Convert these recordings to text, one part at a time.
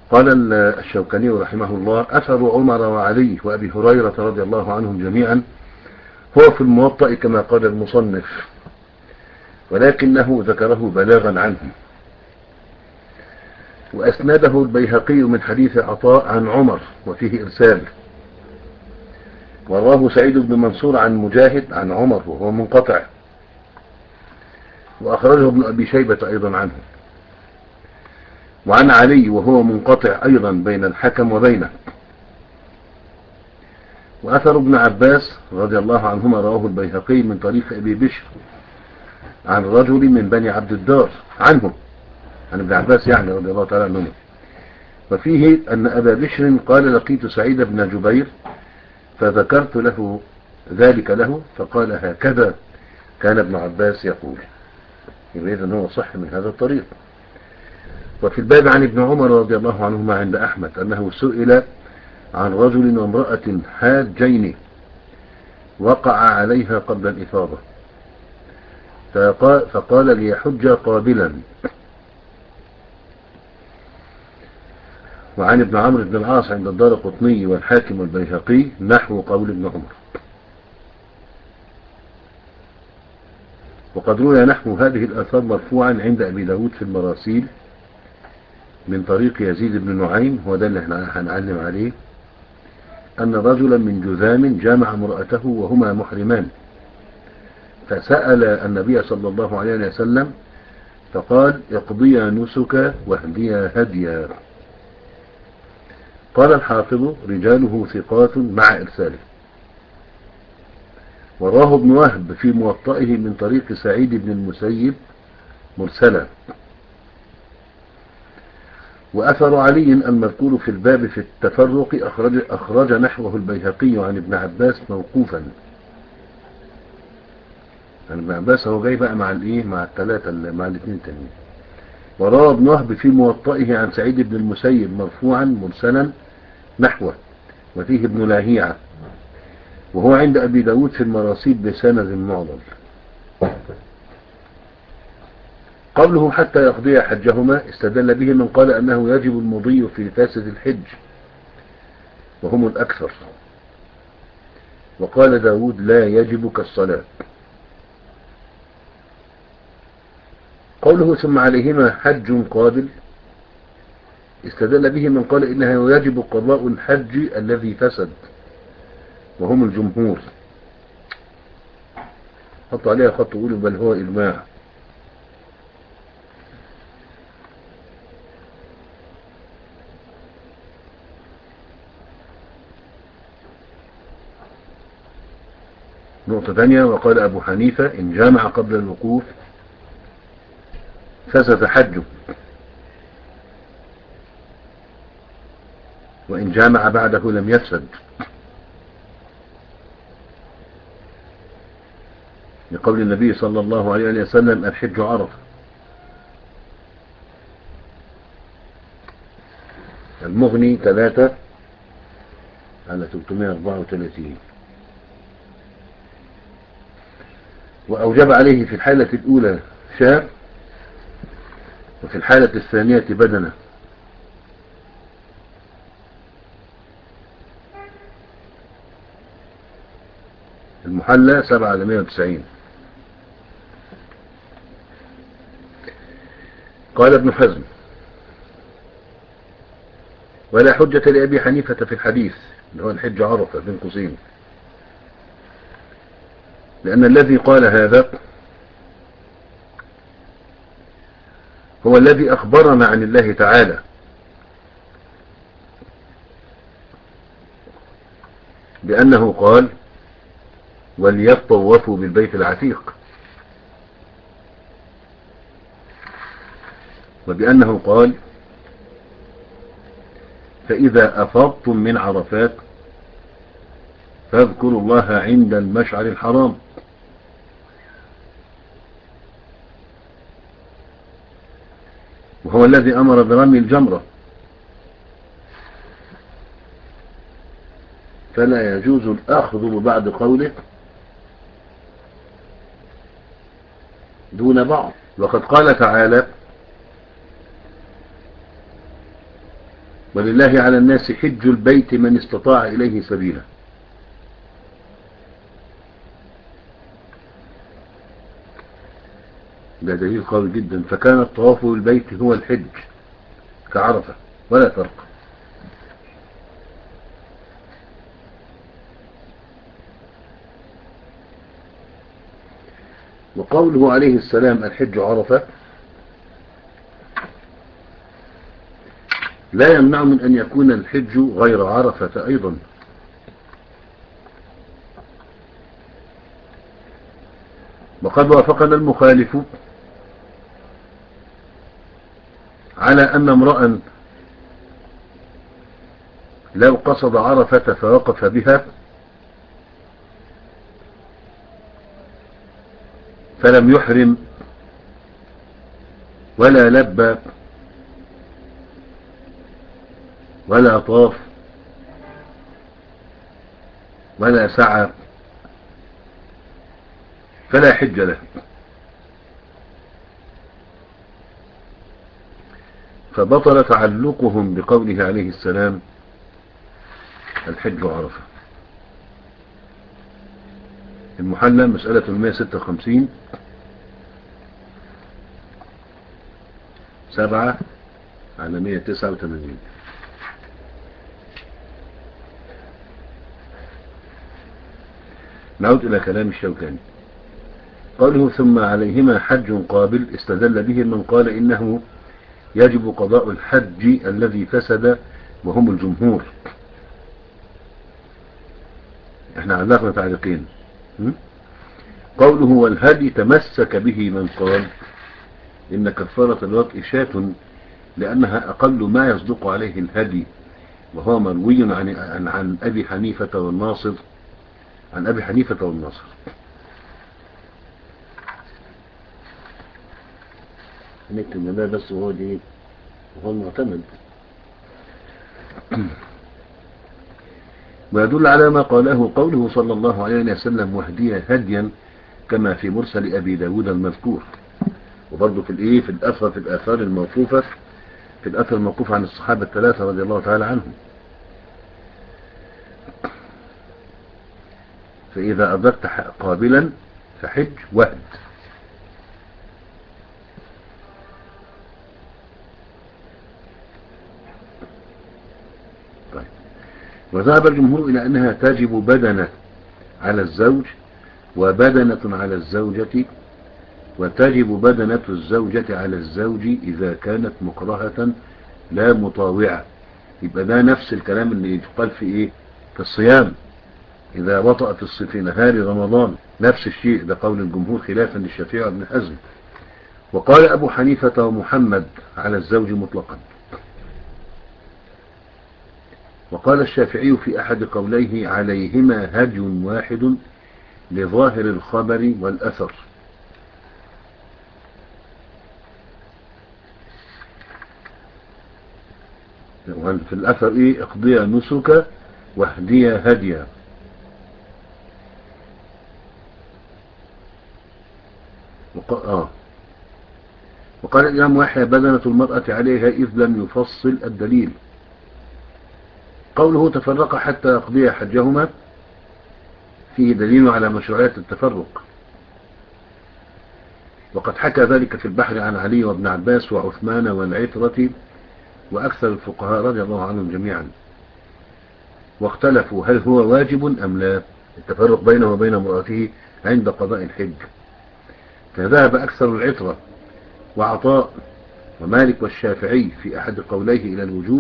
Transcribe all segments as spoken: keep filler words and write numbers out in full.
قال الشوكاني رحمه الله: أثر عمر وعلي وأبي هريرة رضي الله عنهم جميعا هو في الموطأ كما قال المصنف، ولكنه ذكره بلاغا عنهم، وأسنده البيهقي من حديث عطاء عن عمر وفيه إرسال، وراه سعيد بن منصور عن مجاهد عن عمر وهو منقطع، وأخرجه ابن أبي شيبة أيضا عنه، وعن علي وهو منقطع أيضا بين الحكم وبينه. وأثر ابن عباس رضي الله عنهما رواه البيهقي من طريق أبي بشر عن رجل من بني عبد الدار عنه، عن ابن عباس يعني رضي الله تعالى عنه، وفيه أن أبا بشر قال: لقيت سعيد بن جبير فذكرت له ذلك له فقال: هكذا كان ابن عباس يقول. يبقى إذن هو صح من هذا الطريق. وفي الباب عن ابن عمر رضي الله عنهما عند أحمد أنه سئل عن رجل وامرأة حاجين وقع عليها قبل الإفاضة، فقال: ليحج قابلا. وعن ابن عمرو بن العاص عند الدارقطني والحاكم والبيهقي نحو قول ابن عمر. وقد روي نحو هذه الآثار مرفوعا عند أبي داود في المراسيل من طريق يزيد بن نعيم، هو ده اللي احنا هنعلم عليه، أن رجلا من جذام جامع امرأته وهما محرمان، فسأل النبي صلى الله عليه وسلم فقال: اقضيا نسك واهديا هديا. قال الحافظ: رجاله ثقات مع إرساله. وراه ابن وهب في موطئه من طريق سعيد بن المسيب مرسلا. وأثر علي المذكور في الباب في التفرق أخرج, أخرج نحوه البيهقي عن ابن عباس موقوفا. عن ابن عباس هو جاي بقى مع الايه مع الثلاثة مع الاثنين التانيين. وروى ابن وهب في موطئه عن سعيد بن المسيب مرفوعا مرسلا نحوه، وفيه ابن لاهيعة، وهو عند أبي داود في المراسيل بسند معضل. قوله حتى يقضي حجهما استدل به من قال أنه يجب المضي في فاسد الحج وهم الأكثر، وقال داود: لا يجب كالصلاة. قوله ثم عليهما حج قابل استدل به من قال إنه يجب قضاء الحج الذي فسد وهم الجمهور. حط عليها خط قولوا بل هو إجماع. نقطة ثانية: وقال أبو حنيفة: إن جامع قبل الوقوف فسد حجه، وإن جامع بعده لم يفسد، لقول النبي صلى الله عليه وسلم: الحج عرفة. المغني ثلاثة على ثلاثمائة وأربعة وثلاثين. وأوجب عليه في الحالة الأولى شاة، وفي الحالة الثانية بدنة. المحلى سبعة على مائة وتسعين. قال ابن حزم: ولا حجة لأبي حنيفة في الحديث اللي هو الحج عرفة بين قوسين، لأن الذي قال هذا هو الذي أخبرنا عن الله تعالى بأنه قال: وليطوفوا بالبيت العتيق، وبأنه قال: فإذا أفضتم من عرفات فاذكروا الله عند المشعر الحرام. وهو الذي أمر برمي الجمرة، فلا يجوز الأخذ ببعض قوله دون بعض. وقد قال تعالى: ولله على الناس حج البيت من استطاع إليه سبيلا. ده دليل قوي جدا. فكان الطواف بالبيت هو الحج كعرفة ولا فرق. وقوله عليه السلام الحج عرفة لا يمنع من أن يكون الحج غير عرفة أيضا. وقد وافقنا المخالف على أن امرأ لو قصد عرفة فوقف بها فلم يحرم ولا لبى ولا طاف ولا سعى فلا حج له. فبطل تعلقهم بقوله عليه السلام الحج عرفة. المحلى مسألة مئة وستة وخمسين سبعة على مئة وتسعة وثمانين. نعود إلى كلام الشوكاني. قوله ثم عليهما حج قابل استدل به من قال إنه يجب قضاء الحج الذي فسد وهم الجمهور. احنا علقنا تعليقين. قوله والهدي تمسك به من قال إن كفارة الوطء شاة لأنها أقل ما يصدق عليه الهدي، وهو مروي عن, عن, عن أبي حنيفة والناصر عن أبي حنيفة والناصر. نكتب ده بس وهو دي وهو المعتمد. ويدل على ما قاله قوله صلى الله عليه وسلم واهدي هديا كما في مرسل أبي داود المذكور. وبرضه في الايه في الأثر في الآثار الموقوفة في الأثر الموقوف عن الصحابة الثلاثة رضي الله تعالى عنهم. فإذا أدركت قابلا فحج وهد. طيب. وذهب الجمهور إلى أنها تجب بدنة على الزوج وبدنة على الزوجة، وتجب بدنة الزوجة على الزوج إذا كانت مكرهة لا مطاوعة. يبقى ده نفس الكلام اللي يتقال في إيه في الصيام إذا وطأ في الص- في نهار رمضان، نفس الشيء. ده قول الجمهور خلافا للشافعي وابن حزم. وقال أبو حنيفة ومحمد على الزوج مطلقا. وقال الشافعي في أحد قوليه عليهما هدي واحد لظاهر الخبر والأثر. في الأثر إيه اقضي نسك واهدي هديا. وق... آه. وقال الإمام يحيى بدنة المرأة عليها إذ لم يفصل الدليل. قوله تفرق حتى يقضي حجهما فيه دليل على مشروعية التفرق. وقد حكى ذلك في البحر عن علي وابن عباس وعثمان والعترة وأكثر الفقهاء رضي الله عنهم جميعا. واختلفوا هل هو واجب أم لا التفرق بينه وبين امرأته عند قضاء الحج. فذهب أكثر العترة وعطاء ومالك والشافعي في أحد قوليه إلى الوجوب،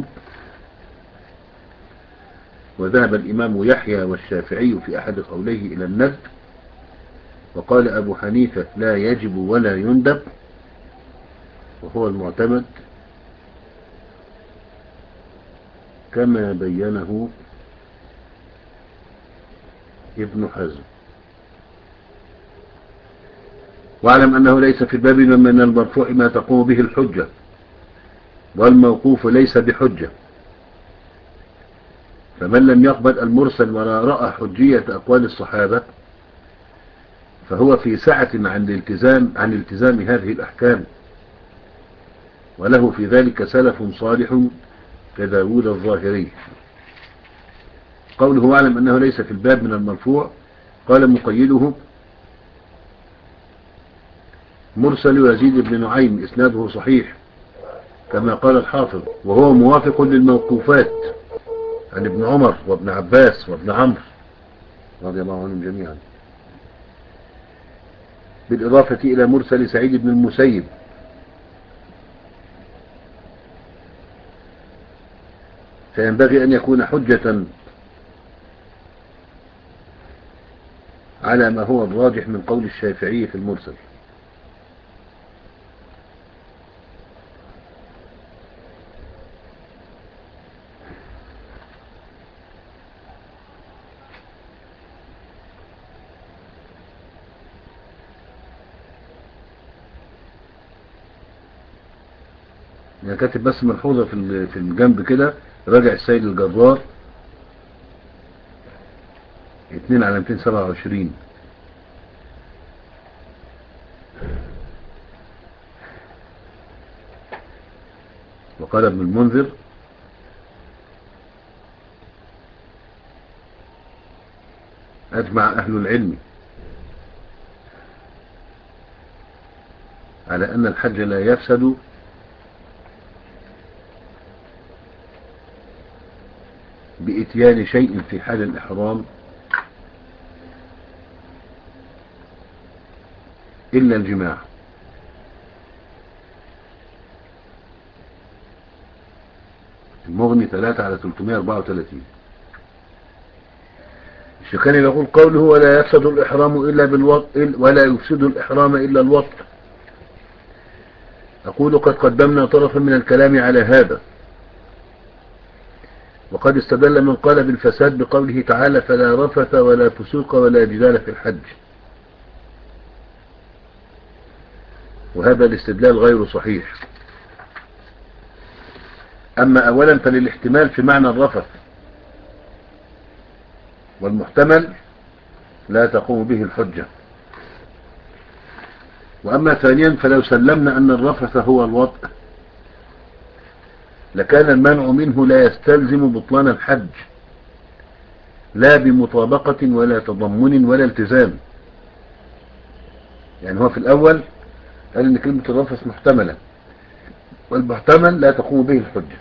وذهب الإمام يحيى والشافعي في أحد قوليه إلى الندب، وقال أبو حنيفة لا يجب ولا يندب وهو المعتمد كما بينه ابن حزم. واعلم أنه ليس في الباب من المرفوع ما تقوم به الحجة، والموقوف ليس بحجة. فمن لم يقبل المرسل ولا رأى حجية أقوال الصحابة فهو في سعة عن الالتزام عن التزام هذه الأحكام، وله في ذلك سلف صالح كداود الظاهري. قوله واعلم أنه ليس في الباب من المرفوع، قال مقيده مرسل يزيد بن نعيم إسناده صحيح كما قال الحافظ، وهو موافق للموقوفات عن ابن عمر وابن عباس وابن عمرو رضي الله عنهم جميعا، بالإضافة إلى مرسل سعيد بن المسيب، فينبغي أن يكون حجة على ما هو الراجح من قول الشافعي في المرسل. يعني كاتب بس ملحوظة في في الجنب كده، راجع السيد الجرار اتنين على مئتين وسبعة وعشرين. وقال ابن المنذر أجمع أهل العلم على أن الحج لا يفسد بإتيان شيء في حال الإحرام إلا الجماع. المغني ثلاثة على ثلاثمائة وأربعة وثلاثين. الشيخاني يقول قوله ولا يفسد الإحرام إلا بالوطء ولا يفسد الإحرام إلا الوطء، أقول قد قدمنا طرفا من الكلام على هذا، وقد استدل من قال بالفساد بقوله تعالى فلا رفث ولا فسوق ولا جدال في الحج، وهذا الاستدلال غير صحيح. أما أولا فللاحتمال في معنى الرفث، والمحتمل لا تقوم به الحجة. وأما ثانيا فلو سلمنا أن الرفث هو الوطء لكان المنع منه لا يستلزم بطلان الحج، لا بمطابقة ولا تضمن ولا التزام. يعني هو في الأول قال إن كلمة الرفث محتملة، والمحتمل لا تقوم به الحجة.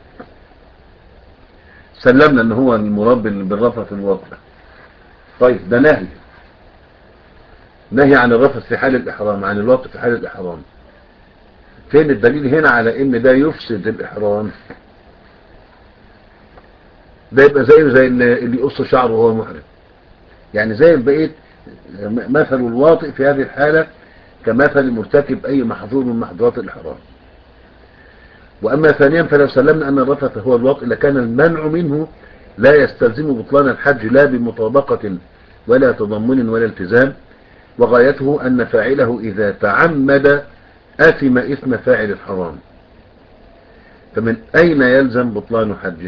سلمنا أن هو المراد بالرفث الوطء، طيب ده نهي نهي عن الرفث في حال الإحرام، عن الوطء في حال الإحرام. فين الدليل هنا على إن ده يفسد الإحرام؟ ده يبقى زيه زي اللي يقص شعره وهو محرم، يعني زي بقيت مثل الواطئ في هذه الحالة كمثل مرتكب أي محظور من محظورات الإحرام. وأما ثانيا فلو سلمنا أن الرفث هو الواطئ لكان المنع منه لا يستلزم بطلان الحج، لا بمطابقة ولا تضمن ولا التزام، وغايته أن فاعله إذا تعمد آثم إثم فاعل الحرام، فمن أين يلزم بطلان حجه؟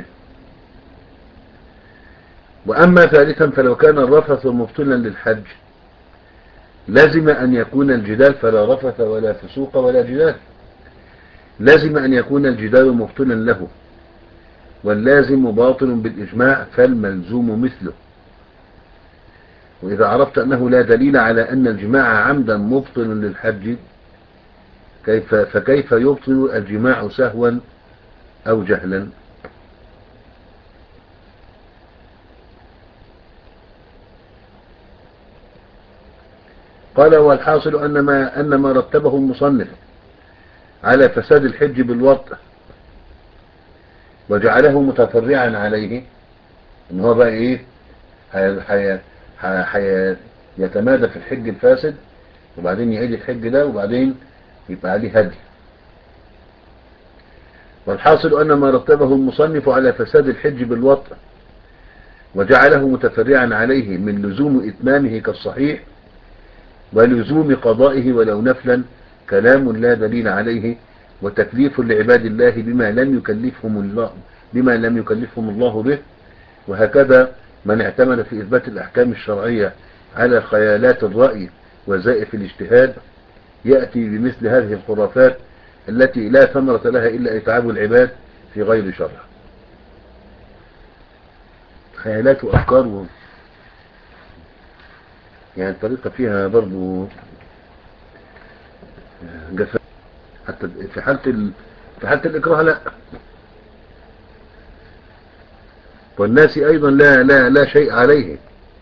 وأما ثالثا فلو كان الرفث مبطلا للحج لازم أن يكون الجدال فلا رفث ولا فسوق ولا جدال، لازم أن يكون الجدال مبطلا له، واللازم باطل بالإجماع فالملزوم مثله. وإذا عرفت أنه لا دليل على أن الجماع عمدا مبطل للحج كيف فكيف يبطل الجماع سهوا أو جهلا؟ قال والحاصل أن ما, أن ما رتبه المصنف على فساد الحج بالوطء وجعله متفرعا عليه، ان هو بقى ايه حي حي حي يتمادى في الحج الفاسد وبعدين يعيد الحج ده وبعدين يبقى عليه هدي. والحاصل أن ما رتبه المصنف على فساد الحج بالوطء وجعله متفرعا عليه من لزوم إتمامه كالصحيح ولزوم قضائه ولو نفلا كلام لا دليل عليه، وتكليف لعباد الله بما لم يكلفهم الله بما لم يكلفهم الله به. وهكذا من اعتمد في إثبات الأحكام الشرعية على خيالات الرأي وزائف الاجتهاد يأتي بمثل هذه الخرافات التي لا ثمرة لها إلا إتعاب العباد في غير شرع. خيالات وأفكار و... يعني الطريقة فيها برضو جفاء، حتى في حالة ال... في حالة الإكراه لا. والناس أيضا لا لا لا شيء عليه.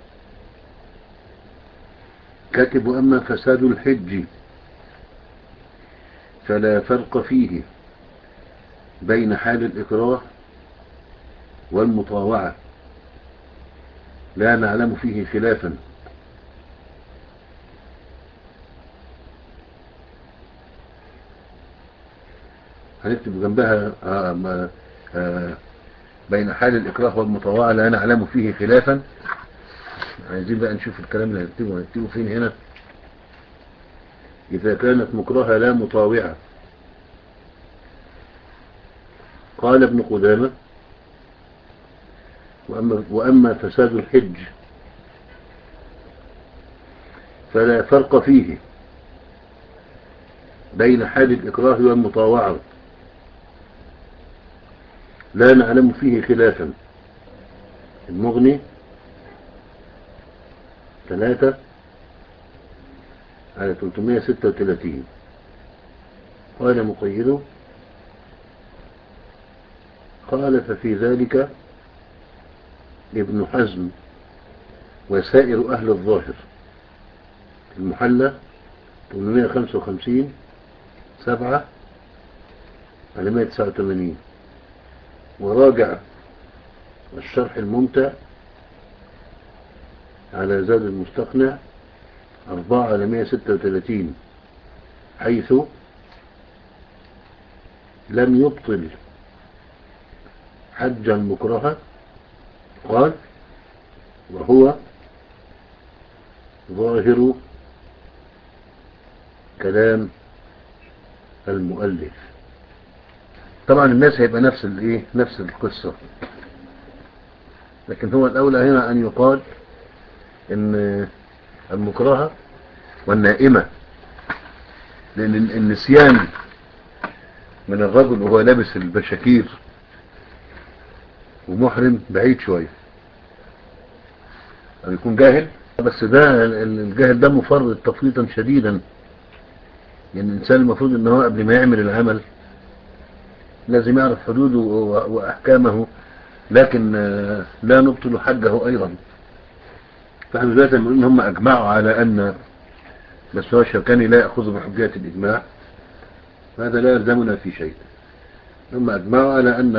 كاتب: وأما فساد الحج فلا فرق فيه بين حال الإكراه والمطاوعة، لا نعلم فيه خلافا. هنكتب جنبها آه آه بين حال الإكراه والمطاوعة لا نعلم فيه خلافا. عايزين بقى نشوف الكلام اللي هنكتبه هنكتبه فين هنا. إذا كانت مكرهة لا مطاوعة. قال ابن قدامة: وأما, وأما فساد الحج فلا فرق فيه بين حال الإكراه والمطاوعة، لا نعلم فيه خلافا. المغني ثلاثة على ثلاثمائة وستة وثلاثين. قال مقيده: قال ففي ذلك ابن حزم وسائر أهل الظاهر. المحلى ثمانمائة وخمسة وخمسين سبعة على مائة وتسعة وثمانين. وراجع الشرح الممتع على زاد المستقنع أربعة على مائة وستة وثلاثين، حيث لم يبطل حج المكره. قال: وهو ظاهر كلام المؤلف. طبعا الناس هيبقى نفس الايه نفس القصة، لكن هو الأولى هنا أن يقال إن المكرهة والنائمة، لأن النسيان من الرجل وهو لابس البشاكير ومحرم بعيد شوية، أو يكون جاهل. بس ده الجاهل ده مفرط تفريطا شديدا. يعني الإنسان المفروض إن هو قبل ما يعمل العمل لازم يعرف حدوده وأحكامه، لكن لا نبطل حجه أيضا. فاحنا دلوقتي بنقول إن هم أجمعوا على أن، بس هو الشوكاني لا يأخذ بحجية الإجماع، هذا لا يلزمنا في شيء. هم أجمعوا على أن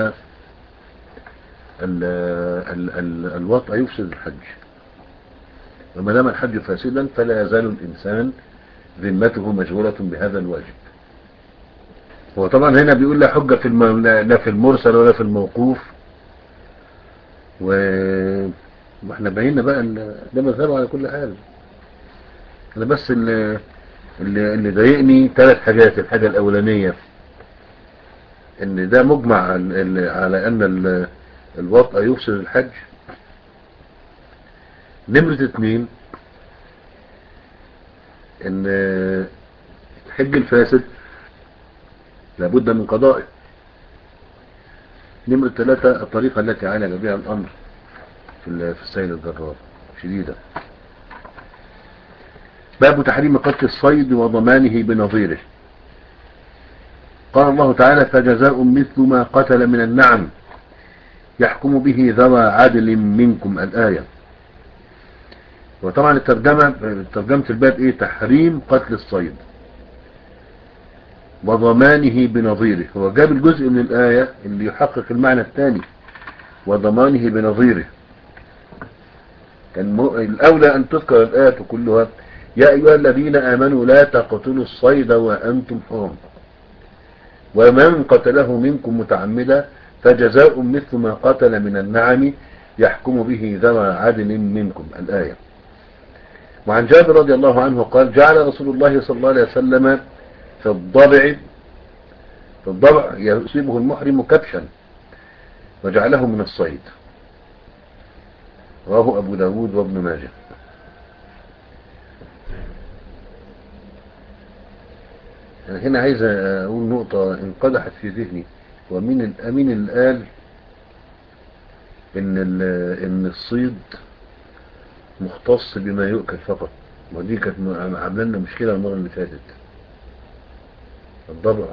ال ال ال الوطء يفسد الحج، وما دام الحج فاسدا فلا يزال الإنسان ذمته مشغولة بهذا الواجب. هو طبعا هنا بيقول لا حجة في الم... لا في المرسل ولا في الموقوف، و... واحنا بينا بقى ال... ده مذهبه على كل حال. انا بس اللي اللي, اللي ضايقني ثلاث حاجات. الحاجة الأولانية ان ده مجمع على ان ال... الوطء يفسد الحج. نمرة اتنين ان الحج الفاسد لابد من قضائه. نمرة ثلاثة الطريقة التي عالج بها الأمر في في السيل الجرار شديدة. باب تحريم قتل الصيد وضمانه بنظيره. قال الله تعالى: فجزاء مثل ما قتل من النعم يحكم به ذوى عدل منكم. الآية. وطبعا الترجمة ترجمة الباب ايه؟ تحريم قتل الصيد وضمانه بنظيره. هو جاب الجزء من الآية اللي يحقق المعنى الثاني، وضمانه بنظيره. كان الأولى أن تذكر الآية كلها: يا أيها الذين آمنوا لا تقتلوا الصيد وأنتم حرم، ومن قتله منكم متعمدا فجزاء مثل ما قتل من النعم يحكم به ذوى عدل منكم. الآية. وعن جابر رضي الله عنه قال: جعل رسول الله صلى الله عليه وسلم في الضبع في الضبع يصيبه المحرم كبشا وجعله من الصيد. رواه أبو داود وابن ماجه. أنا هنا عايز أقول نقطة انقدحت في ذهني: ومين الأمين اللي قال ان ان الصيد مختص بما يؤكل فقط، ودي كانت عامله لنا مشكله المره اللي فاتت. الضبع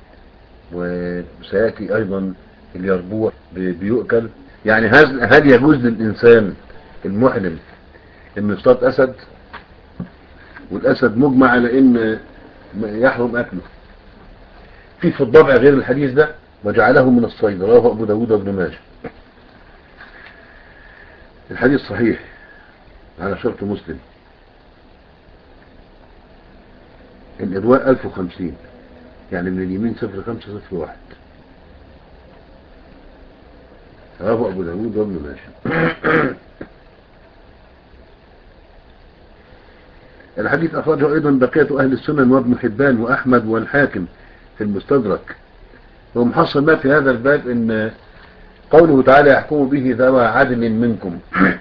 وسياتي ايضا اليربوع بيؤكل. يعني هل هل يجوز للانسان المحرم انه يصطاد اسد؟ والاسد مجمع على ان يحرم اكله. في في الضبع غير الحديث ده وجعله من الصيد، رواه ابو داود وابن ماجه. الحديث صحيح على شرط مسلم. الإرواء ألف وخمسين، يعني من اليمين صفر خمسة صفر واحد، رواه أبو داود وابن ماجه. الحديث أخرجه أيضا بقية أهل السنن وابن حبان وأحمد والحاكم في المستدرك. ومحصل ما في هذا الباب إن قوله تعالى يحكم به ذوى عدل منكم،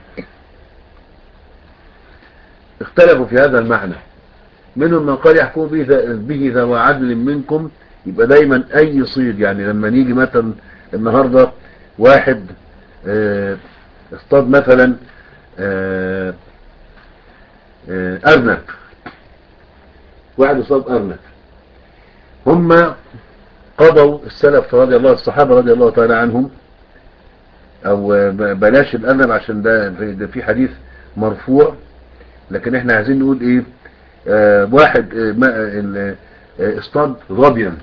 اختلفوا في هذا المعنى. منهم من قال يحكم به ذوى عدل منكم، يبقى دايما أي صيد. يعني لما نيجي مثلا النهاردة واحد اه اصطاد مثلا اه اه أرنب، واحد اصطاد أرنب، هم قضوا السلف رضي الله الصحابة رضي الله تعالى عنهم، او بلاش الأرنب عشان ده ده في حديث مرفوع، لكن احنا عايزين نقول ايه. اه واحد اه اصطاد ظبيا،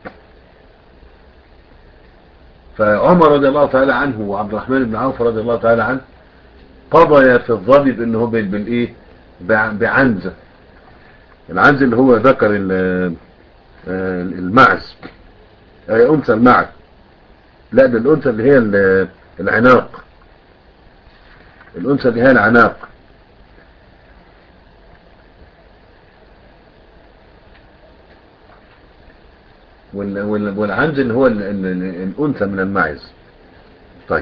فعمر رضي الله تعالى عنه وعبد الرحمن بن عوف رضي الله تعالى عنه قضى في الظبي بانه بالايه بعنزة. العنز اللي هو ذكر المعز، اي انثى المعز، لا ده الانثى اللي هي العناق، الانثى اللي هي العناق. والعنز اللي هو الانثى من المعز. طيب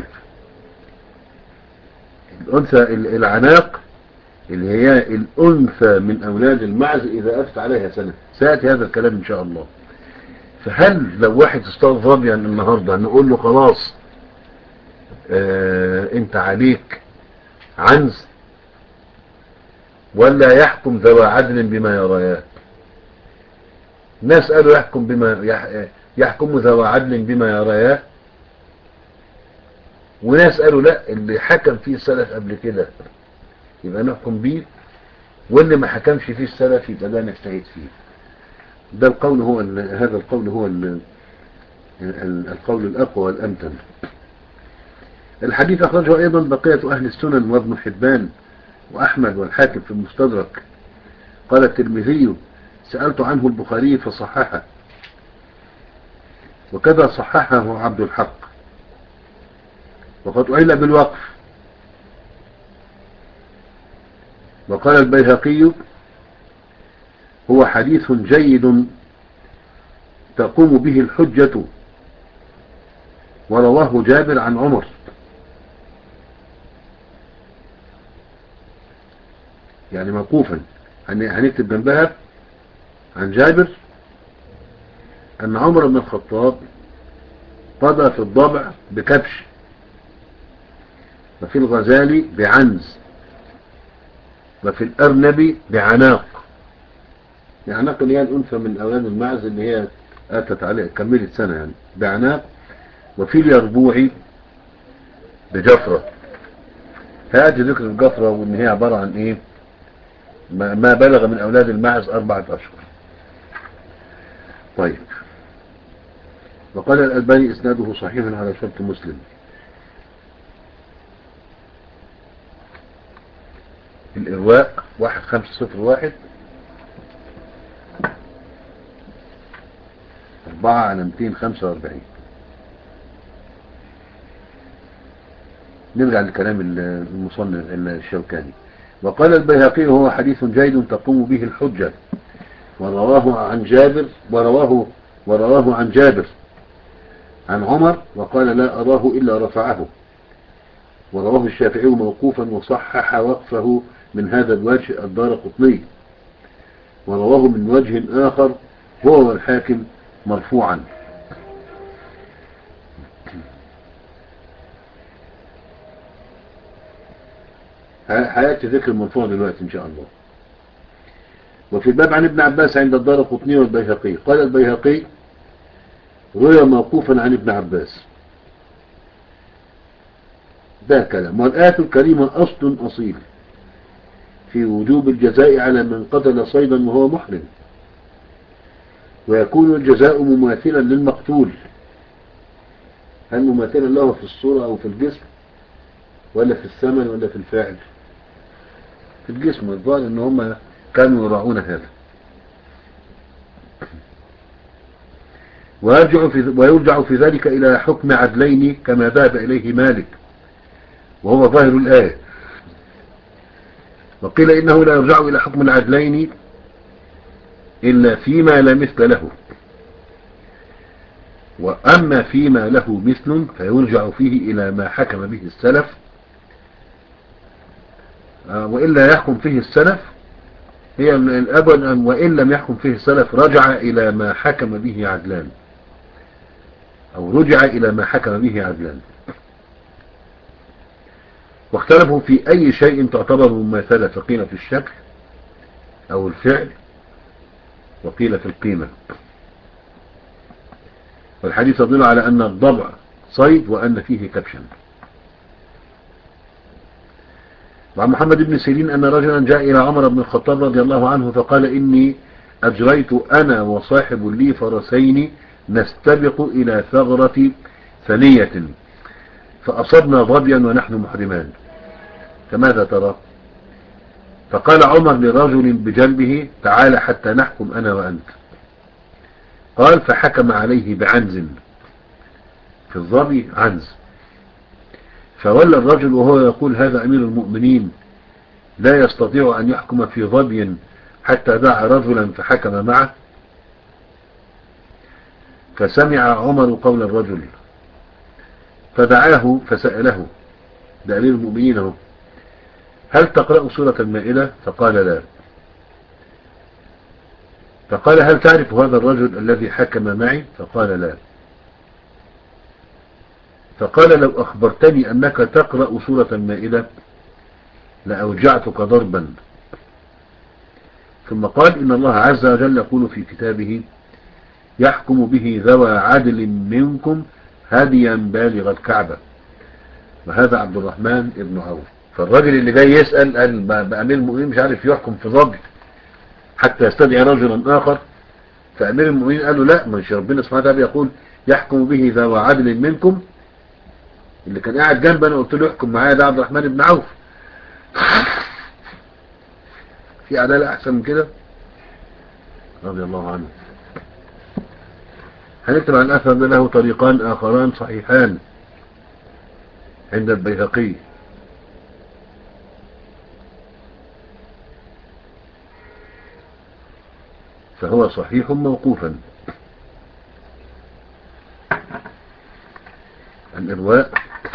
الانثى العناق اللي هي الانثى من اولاد المعز اذا اتت عليها سنة، سيأتي هذا الكلام ان شاء الله. فهل لو واحد اصطاد ظبيا النهاردة نقول له خلاص اه انت عليك عنز، ولا يحكم ذوى عدل بما يرياه؟ ناس قالوا يحكم بما يحكم ذوى عدل بما يرياه، وناس قالوا لا اللي حكم فيه السلف قبل كده يبقى نحكم بيه، واللي ما حكمش فيه السلف يبقى ده نجتهد فيه. ده القول هو هذا القول هو القول الأقوى والأمتن. الحديث أخرجه أيضا بقية أهل السنن وابن حبان وأحمد والحاكم في المستدرك. قال الترمذي سألت عنه البخاري فصححه، وكذا صححه عبد الحق، وقد أعل بالوقف. وقال البيهقي هو حديث جيد تقوم به الحجة، ورواه جابر عن عمر. يعني موقوفا، هنكتب جنبها عن جابر أن عمر بن الخطاب قضى في الضبع بكبش، وفي الغزال بعنز، وفي الأرنب بعناق. العناق اللي هي الأنثى من أولاد المعز اللي هي أتت عليه كملت سنة يعني بعناق. وفي اليربوع بجفرة. هذه ذكر الجفرة وإن هي عبارة عن إيه، ما بلغ من أولاد المعز أربعة أشهر. طيب، وقال الألباني إسناده صحيح على شرط مسلم. الإرواء واحد خمسة صفر واحد أربعة على مئتين وخمسة وأربعين. نرجع لكلام المصنف الشوكاني. وقال البيهقي هو حديث جيد تقوم به الحجة، ورواه عن جابر ورواه ورواه عن جابر عن عمر، وقال لا أراه إلا رفعه. ورواه الشافعي موقوفا وصحح وقفه من هذا الوجه الدارقطني، ورواه من وجه آخر هو والحاكم مرفوعا. هيأتي ذكر المرفوع دلوقتي إن شاء الله. وفي الباب عن ابن عباس عند الدارقطني والبيهقي قال البيهقي روي موقوفا عن ابن عباس. ده كلام. والآية الكريمة أصل أصيل في وجوب الجزاء على من قتل صيدا وهو محرم، ويكون الجزاء مماثلا للمقتول. هل مماثلا له في الصورة أو في الجسم، ولا في الثمن، ولا في الفاعل؟ في الجسم. الظاهر ان هم كانوا يراعون هذا. ويرجع في, ويرجع في ذلك إلى حكم عدلين كما ذهب إليه مالك، وهو ظاهر الآية. وقيل إنه لا يرجع إلى حكم العدلين إلا فيما لا مثل له، وأما فيما له مثل فيرجع فيه إلى ما حكم به السلف، وإلا يحكم فيه السلف. هي الأبد أن وإن لم يحكم فيه السلف رجع إلى ما حكم به عدلان، أو رجع إلى ما حكم به عدلان. واختلفوا في أي شيء تعتبر مماثلة، فقيل في الشكل أو الفعل، وقيل في القيمة. والحديث يدل على أن الضبع صيد وأن فيه كبشا. وعن محمد بن سيرين أن رجلا جاء إلى عمر بن الخطاب رضي الله عنه فقال إني أجريت أنا وصاحب لي فرسين نستبق إلى ثغرة ثنية فأصبنا ظبيا ونحن محرمان، فماذا ترى؟ فقال عمر لرجل بجنبه تعال حتى نحكم أنا وأنت. قال فحكم عليه بعنز، في الظبي عنز. فولى الرجل وهو يقول هذا أمير المؤمنين لا يستطيع أن يحكم في ظبي حتى دعا رجلا فحكم معه. فسمع عمر قول الرجل فدعاه فسأله، ده أمير المؤمنين هو، هل تقرأ سورة المائدة؟ فقال لا. فقال هل تعرف هذا الرجل الذي حكم معي؟ فقال لا. فقال لو أخبرتني أنك تقرأ سورة المائدة لأوجعتك ضربا. ثم قال إن الله عز وجل يقول في كتابه يحكم به ذوى عدل منكم هديا بالغ الكعبة، وهذا عبد الرحمن ابن عوف. فالراجل اللي جاي يسأل قال بأمير المؤمنين مش عارف يحكم في ظبي حتى يستدعي رجلا آخر. فأمير المؤمنين قال له لا، مش ربنا سبحانه وتعالى يقول يحكم به ذوى عدل منكم؟ اللي كان قاعد جنبنا قلت له يحكم معايا ده عبد الرحمن بن عوف. في عدالة أحسن من كده؟ رضي الله عنه. هنكتب عن الأثر ده له طريقان آخران صحيحان عند البيهقي. فهو صحيح موقوفا. الإرواء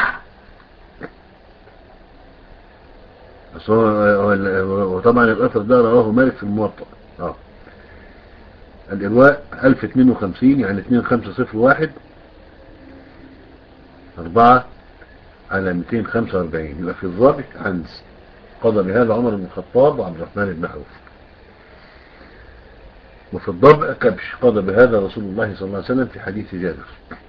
وطبعا الأثر ده رواه مالك في الموطأ. اه الإرواء ألف واثنين وخمسين يعني اتنين خمسة صفر واحد أربعة على مئتين وخمسة وأربعين. يبقى في الضابط عنز قضى بهذا عمر بن الخطاب وعبد الرحمن بن عوف. وفي الضبع كبش قضى بهذا رسول الله صلى الله عليه وسلم في حديث جابر.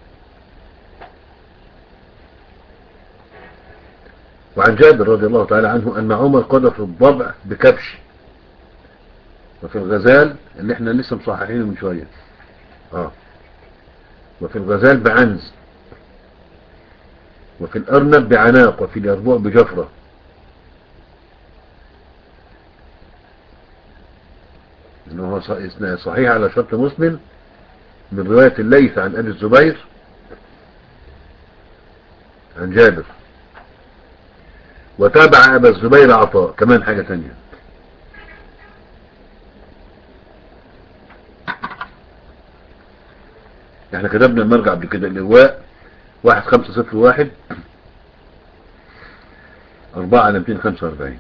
وعن جابر رضي الله تعالى عنه أن عمر قضى في الضبع بكبش، وفي الغزال اللي احنا لسه مصححينه من شوية اه وفي الغزال بعنز، وفي الأرنب بعناق، وفي اليربوع بجفرة. إنه صحيح على شرط مسلم من رواية الليث عن أبي الزبير عن جابر، وتابع أبا الزبير عطاء كمان حاجة تانية. احنا كتبنا المرجع قبل كده الإرواء واحد خمسة صفر واحد أربعة على مئتين وخمسة وأربعين.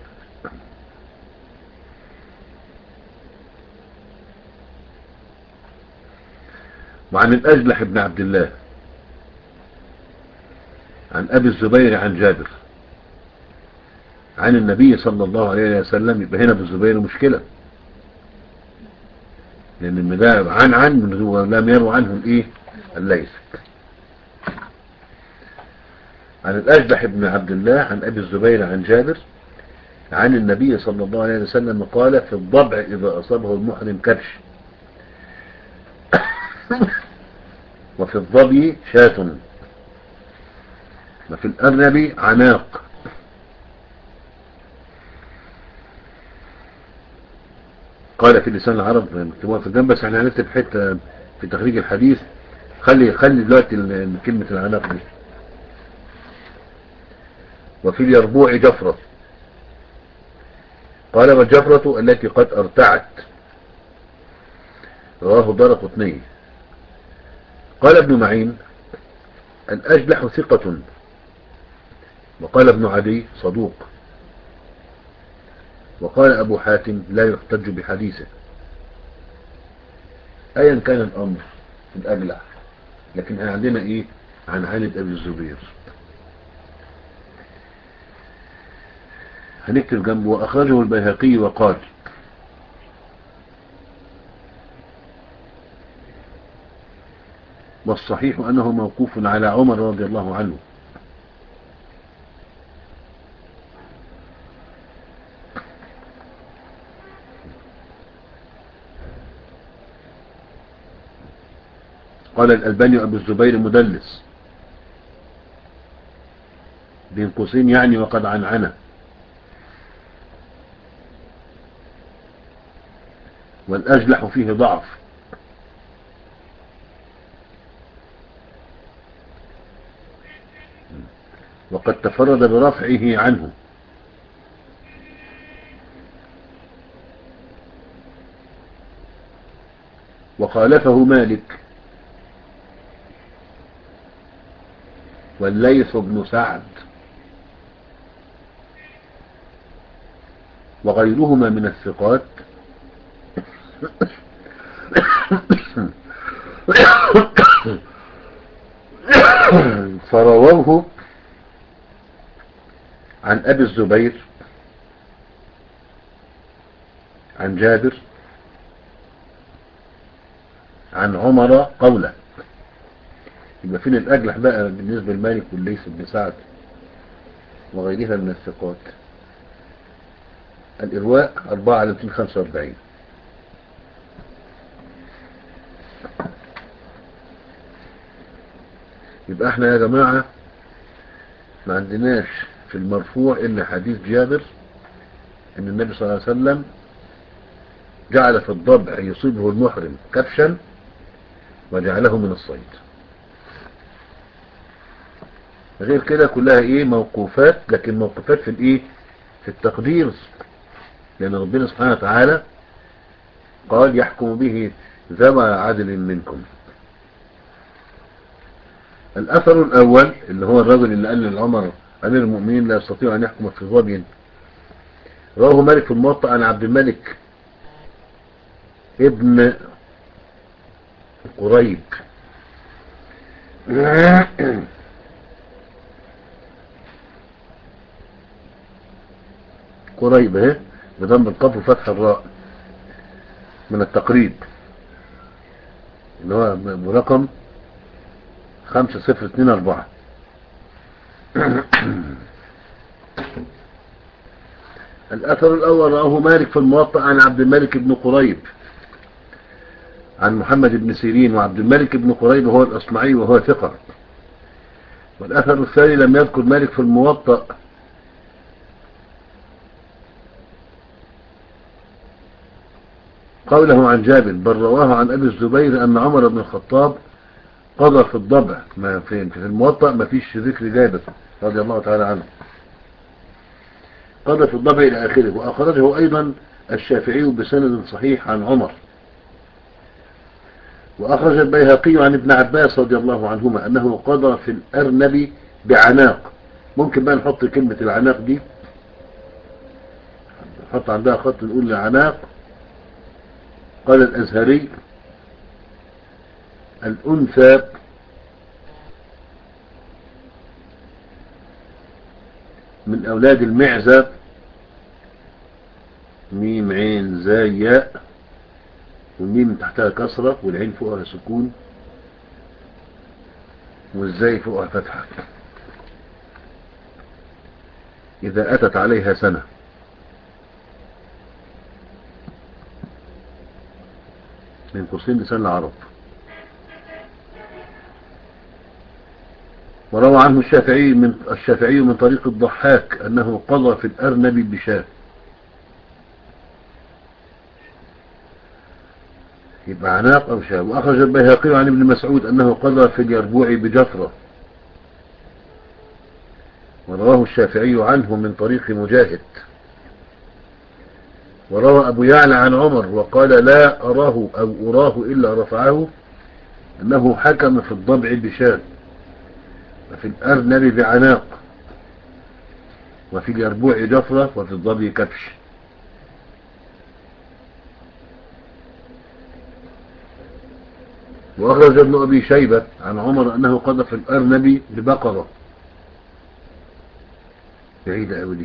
وعن الأجلح بن عبد الله عن أبي الزبير عن جابر عن النبي صلى الله عليه وسلم، يبقى هنا بالزبير مشكلة، لأن المداعب عن عن ولم يروا عنه الإيه الليث. عن الأجدح بن عبد الله عن أبي الزبير عن جابر عن النبي صلى الله عليه وسلم قال: في الضبع إذا أصابه المحرم كبش، وفي الظبي شاة، وفي الأرنب عناق. قال في لسان العرب، مكتوبة في الجنب، بس احنا هنكتب حتة في تخريج الحديث. خلي خلي دلوقتي كلمة العناق دي. وفي اليربوع جفرة. قال: والجفرة التي قد ارتعت. رواه دارقطني. قال ابن معين: الأجلح ثقة. وقال ابن عدي: صدوق. وقال أبو حاتم: لا يحتج بحديثه. أيا كان الأمر في الأجلح، لكن عندنا إيه عن عند أبي الزبير. هنكتب جنبه: وأخرجه البيهقي وقال: والصحيح أنه موقوف على عمر رضي الله عنه. قال الألباني: أبو الزبير مدلس، بين قوسين يعني وقد عنعنه. والأجلح فيه ضعف. وقد تفرد برفعه عنه. وخالفه مالك والليث بن سعد وغيرهما من الثقات، فرووه عن أبي الزبير عن جابر عن عمر قوله. يبقى فين الأجلح بقى بالنسبة لمالك والليث بن سعد وغيرها من الثقات؟ الإرواء أربعة على مئتين وخمسة وأربعين. يبقى احنا يا جماعة ما عندناش في المرفوع إلا حديث جابر ان النبي صلى الله عليه وسلم جعل في الضبع يصيبه المحرم كبشا وجعله من الصيد. غير كده كلها ايه موقوفات، لكن موقوفات في الايه في التقدير، لان ربنا سبحانه وتعالى قال: يحكم به ذوى عدل منكم. الاثر الاول اللي هو الرجل اللي قال لعمر امير المؤمنين: لا يستطيع ان يحكم في ظبي، رواه مالك في الموطأ عن عبد الملك ابن قريب قريب اهي بضم القاف وفتح الراء، من التقريب، اللي هو برقم خمسة صفر اتنين اربعة. الأثر الأول راه مالك في الموطأ عن عبد الملك بن قريب عن محمد بن سيرين، وعبد الملك بن قريب هو الأصمعي وهو ثقة. والأثر الثاني لم يذكر مالك في الموطأ قوله عن جابر، بل رواه عن أبي الزبير أن عمر بن الخطاب قضى في الضبع. ما في في الموطأ ما فيش ذكر جابر رضي الله تعالى عنه. قضى في الضبع إلى آخره. وأخرجه أيضا الشافعي بسند صحيح عن عمر. وأخرج البيهقي عن ابن عباس رضي الله عنهما أنه قضى في الأرنب بعناق. ممكن بقى نحط كلمة العناق دي، نحط عندها خط نقول العناق. قال الأزهري: الأنثى من أولاد المعزة ميم عين زاي ياء، والميم تحتها كسرة والعين فوقها سكون والزاي فوقها فتحة. إذا أتت عليها سنة. من قوسين لسان العرب. وروى عنه الشافعي من الشافعي من طريق الضحاك أنه قضى في الأرنب بشاة. يبقى عناق أو شاة. وأخرج البيهقي عن ابن مسعود أنه قضى في اليربوع بجفرة. ورواه الشافعي عنه من طريق مجاهد. وروى أبو يعلى عن عمر وقال لا أراه أو أراه إلا رفعه أنه حكم في الضبع بشاة، وفي الأرنب بعناق، وفي اليربوع جفرة، وفي الضبع كبش. وأخرج ابن أبي شيبة عن عمر أنه قضى في الأرنب ببقرة. بعيدة أوي دي.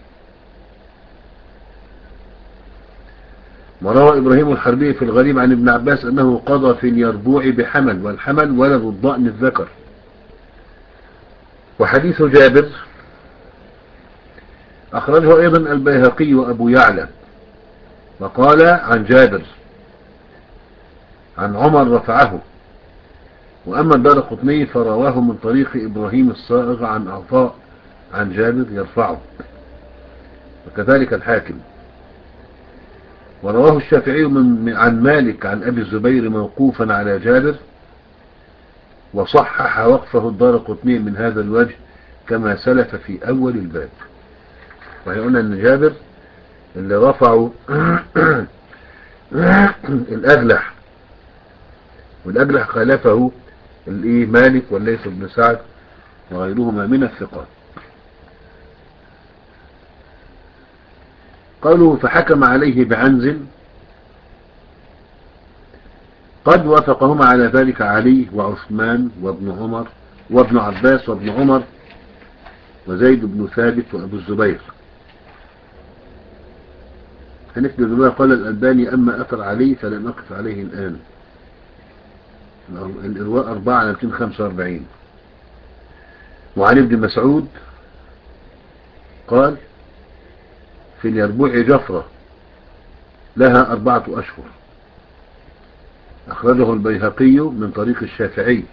وروى إبراهيم الحربي في الغريب عن ابن عباس أنه قضى في اليربوع بحمل، والحمل ولد الضأن الذكر. وحديث جابر أخرجه أيضا البيهقي وأبو يعلى، وقال عن جابر عن عمر رفعه. وأما الدارقطني فرواه من طريق إبراهيم الصائغ عن عطاء عن جابر يرفعه، وكذلك الحاكم. ورواه الشافعي من عن مالك عن أبي الزبير موقوفا على جابر، وصحح وقفه الدارقطني من هذا الوجه كما سلف في أول الباب. وهي قلنا أن جابر اللي رفعوا الأجلح، والأجلح خالفه الإيه مالك والليث بن سعد وغيرهما من الثقات. قالوا فحكم عليه بعنز، قد وافقهما على ذلك علي وعثمان وابن عمر وابن عباس وابن عمر وزيد بن ثابت وابو الزبير. هنكتب الرواية. قال الألباني أما أثر علي فلم أقف عليه الآن. الإرواء أربعة على مئتين وخمسة وأربعين. وعن ابن مسعود قال في اليربوع جفرة لها أربعة أشهر. أخرجه البيهقي من طريق الشافعي.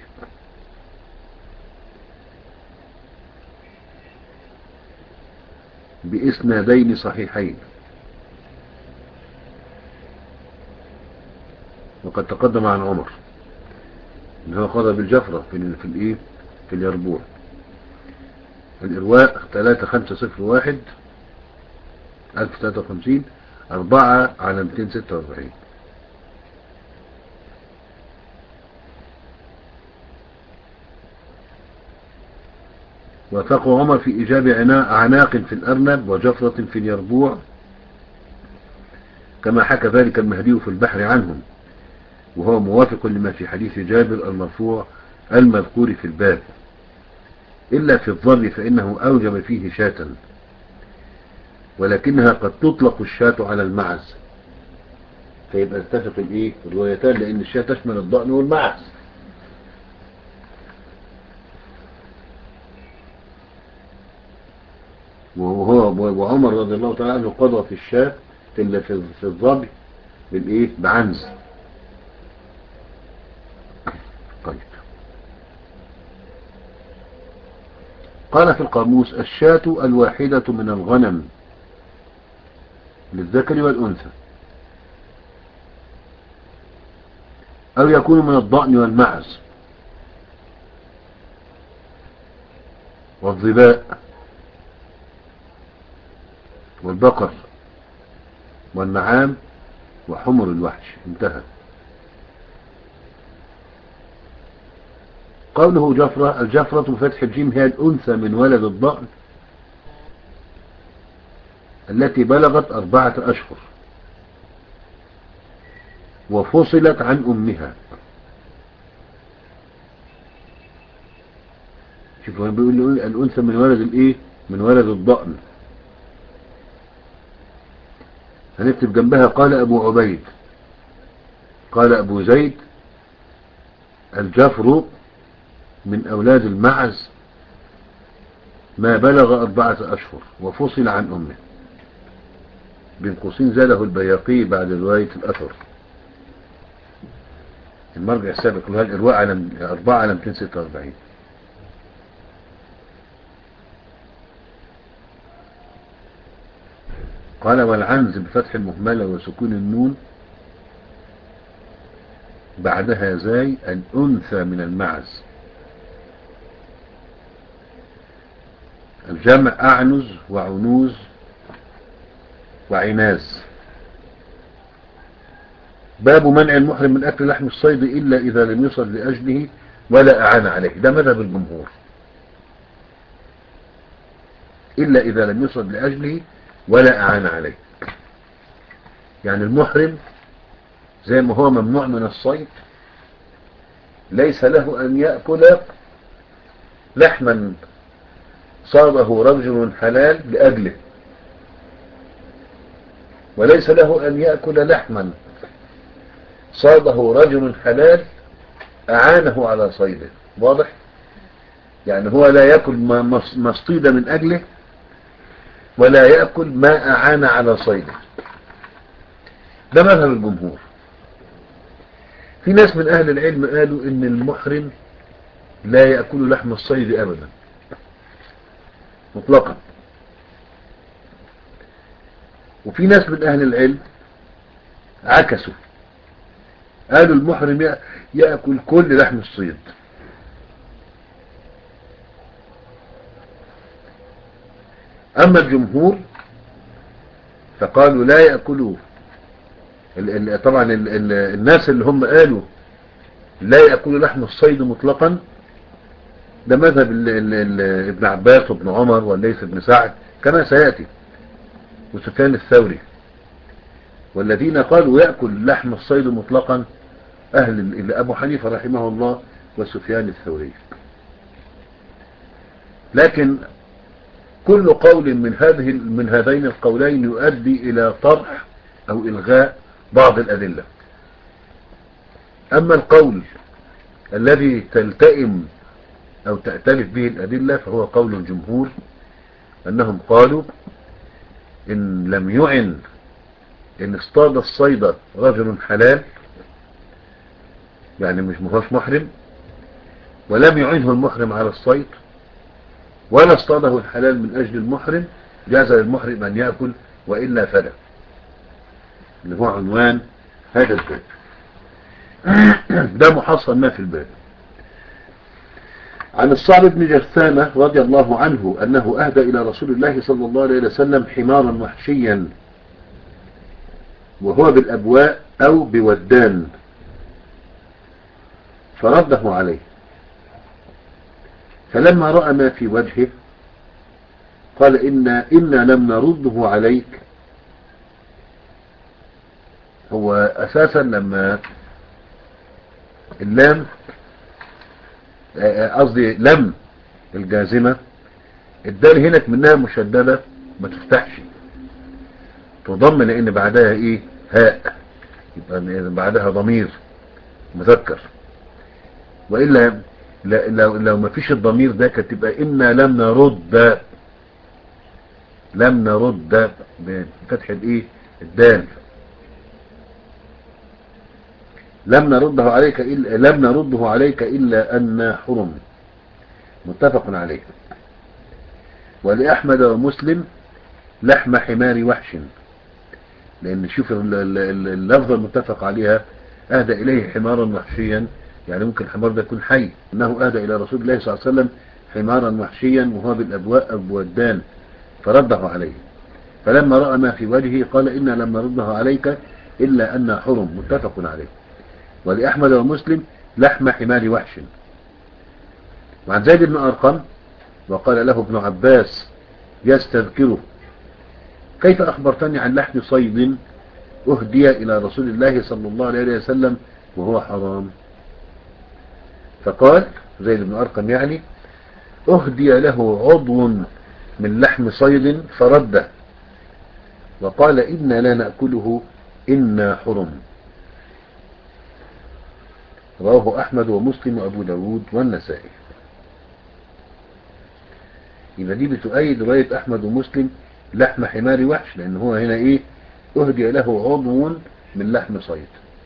بإسنادين صحيحين. وقد تقدم عن عمر إنه قضى بالجفرة في في الإيه في اليربوع. الإرواء ثلاثة خمسة صفر واحد ألف وثلاثة وخمسين أربعة على مئتين وستة وأربعين. وافق عمر في إيجاب عناق في الأرنب وجفرة في اليربوع، كما حكى ذلك المهدي في البحر عنهم، وهو موافق لما في حديث جابر المرفوع المذكور في الباب، إلا في الضر فإنه أوجب فيه شاة، ولكنها قد تطلق الشاة على المعز. فيبقى اتفق الايه الروايتان، لأن الشاة تشمل الضأن والمعز. وهو وعمر رضي الله تعالى عنه قضى في الشاة في في الضبي بالايه بعنز. طيب. قال في القاموس الشاة الواحدة من الغنم للذكر والأنثى، أو يكون من الضأن والمعز والظباء والبقر والنعام وحمر الوحش. انتهى. قوله جفرة، الجفرة بفتح الجيم هي الأنثى من ولد الضأن التي بلغت أربعة أشهر وفصلت عن أمها. شوفوا بيقول الأنثى من ولد الإيه من ولد الضأن. هنكتب جنبها قال أبو عبيد قال أبو زيد الجفر من أولاد المعز ما بلغ أربعة أشهر وفصل عن أمه. بين قوسين زاله البيهقي بعد رواية الأثر. المرجع السابق له الإرواء على أربعة على مئتين وستة وأربعين. قال والعنز بفتح المهملة وسكون النون بعدها زاي الأنثى من المعز. الجمع أعنز وعنوز وعناز. باب منع المحرم من أكل لحم الصيد إلا إذا لم يصل لأجله ولا أعان عليه. ده مذهب الجمهور. إلا إذا لم يصل لأجله ولا أعان عليه. يعني المحرم زي ما هو ممنوع من الصيد ليس له أن يأكل لحما صاده رجل حلال لأجله، وليس له أن يأكل لحما صاده رجل حلال أعانه على صيده. واضح؟ يعني هو لا يأكل ما اصطيد من أجله ولا يأكل ما أعان على صيده. ده مذهب الجمهور. في ناس من أهل العلم قالوا إن المحرم لا يأكل لحم الصيد أبدا مطلقا، وفي ناس من أهل العلم عكسوا قالوا المحرم يأكل كل لحم الصيد. أما الجمهور فقالوا لا يأكلوا. طبعا الناس اللي هم قالوا لا يأكلوا لحم الصيد مطلقا ده مذهب ابن عباس وابن عمر والليث بن سعد كما سيأتي وسفيان الثوري. والذين قالوا يأكل لحم الصيد مطلقا أهل أبو حنيفة رحمه الله وسفيان الثوري. لكن كل قول من هذه من هذين القولين يؤدي إلى طرح أو إلغاء بعض الأدلة. أما القول الذي تلتئم أو تأتلف به الأدلة فهو قول الجمهور أنهم قالوا إن لم يعن إن اصطاد الصيد رجل حلال يعني مش مهوش محرم ولم يعنه المحرم على الصيد ولا اصطاده الحلال من أجل المحرم جاز للمحرم أن يأكل وإلا فلا. اللي هو عنوان هذا الباب. ده محصل ما في الباب. عن الصعب بن جثامة رضي الله عنه أنه أهدى إلى رسول الله صلى الله عليه وسلم حمارا وحشيا وهو بالأبواء أو بودان فرده عليه، فلما رأى ما في وجهه قال إنا, إنا لم نرده عليك. هو أساسا لما اللام قصدي لم الجازمة الدال هنا منها مشددة ما تفتحش تضم لأن بعدها إيه هاء يبقى بعدها ضمير مذكر، وإلا لو, لو ما فيش الضمير ده كانت تبقى إنا لم نرد لم نرد بفتح الإيه الدال لم نرده عليك إلا لم نرده عليك إلا أن حرم. متفق عليه. ولأحمد ومسلم لحم حمار وحش، لأن شوف اللفظة المتفق عليها أهدى إليه حمارا وحشيا يعني ممكن الحمار ده يكون حي. إنه أهدى إلى رسول الله صلى الله عليه وسلم حمارا وحشيا وهو بالأبواء أبودان فرده عليه، فلما رأى ما في وجهه قال إنا لم نرده عليك إلا أن حرم. متفق عليه. ولأحمد ومسلم لحم حمار وحش. وعن زيد بن أرقم وقال له ابن عباس يستذكره كيف أخبرتني عن لحم صيد أهدي إلى رسول الله صلى الله عليه وسلم وهو حرام؟ فقال زيد بن أرقم يعني أهدي له عضو من لحم صيد فرده وقال إنا لا نأكله إنا حرم. رواه أحمد ومسلم وأبو داود والنسائي. يبقى دي بتؤيد رواية أحمد ومسلم لحم حمار وحش، لأن هو هنا إيه؟ أهدي له عضو من لحم صيد.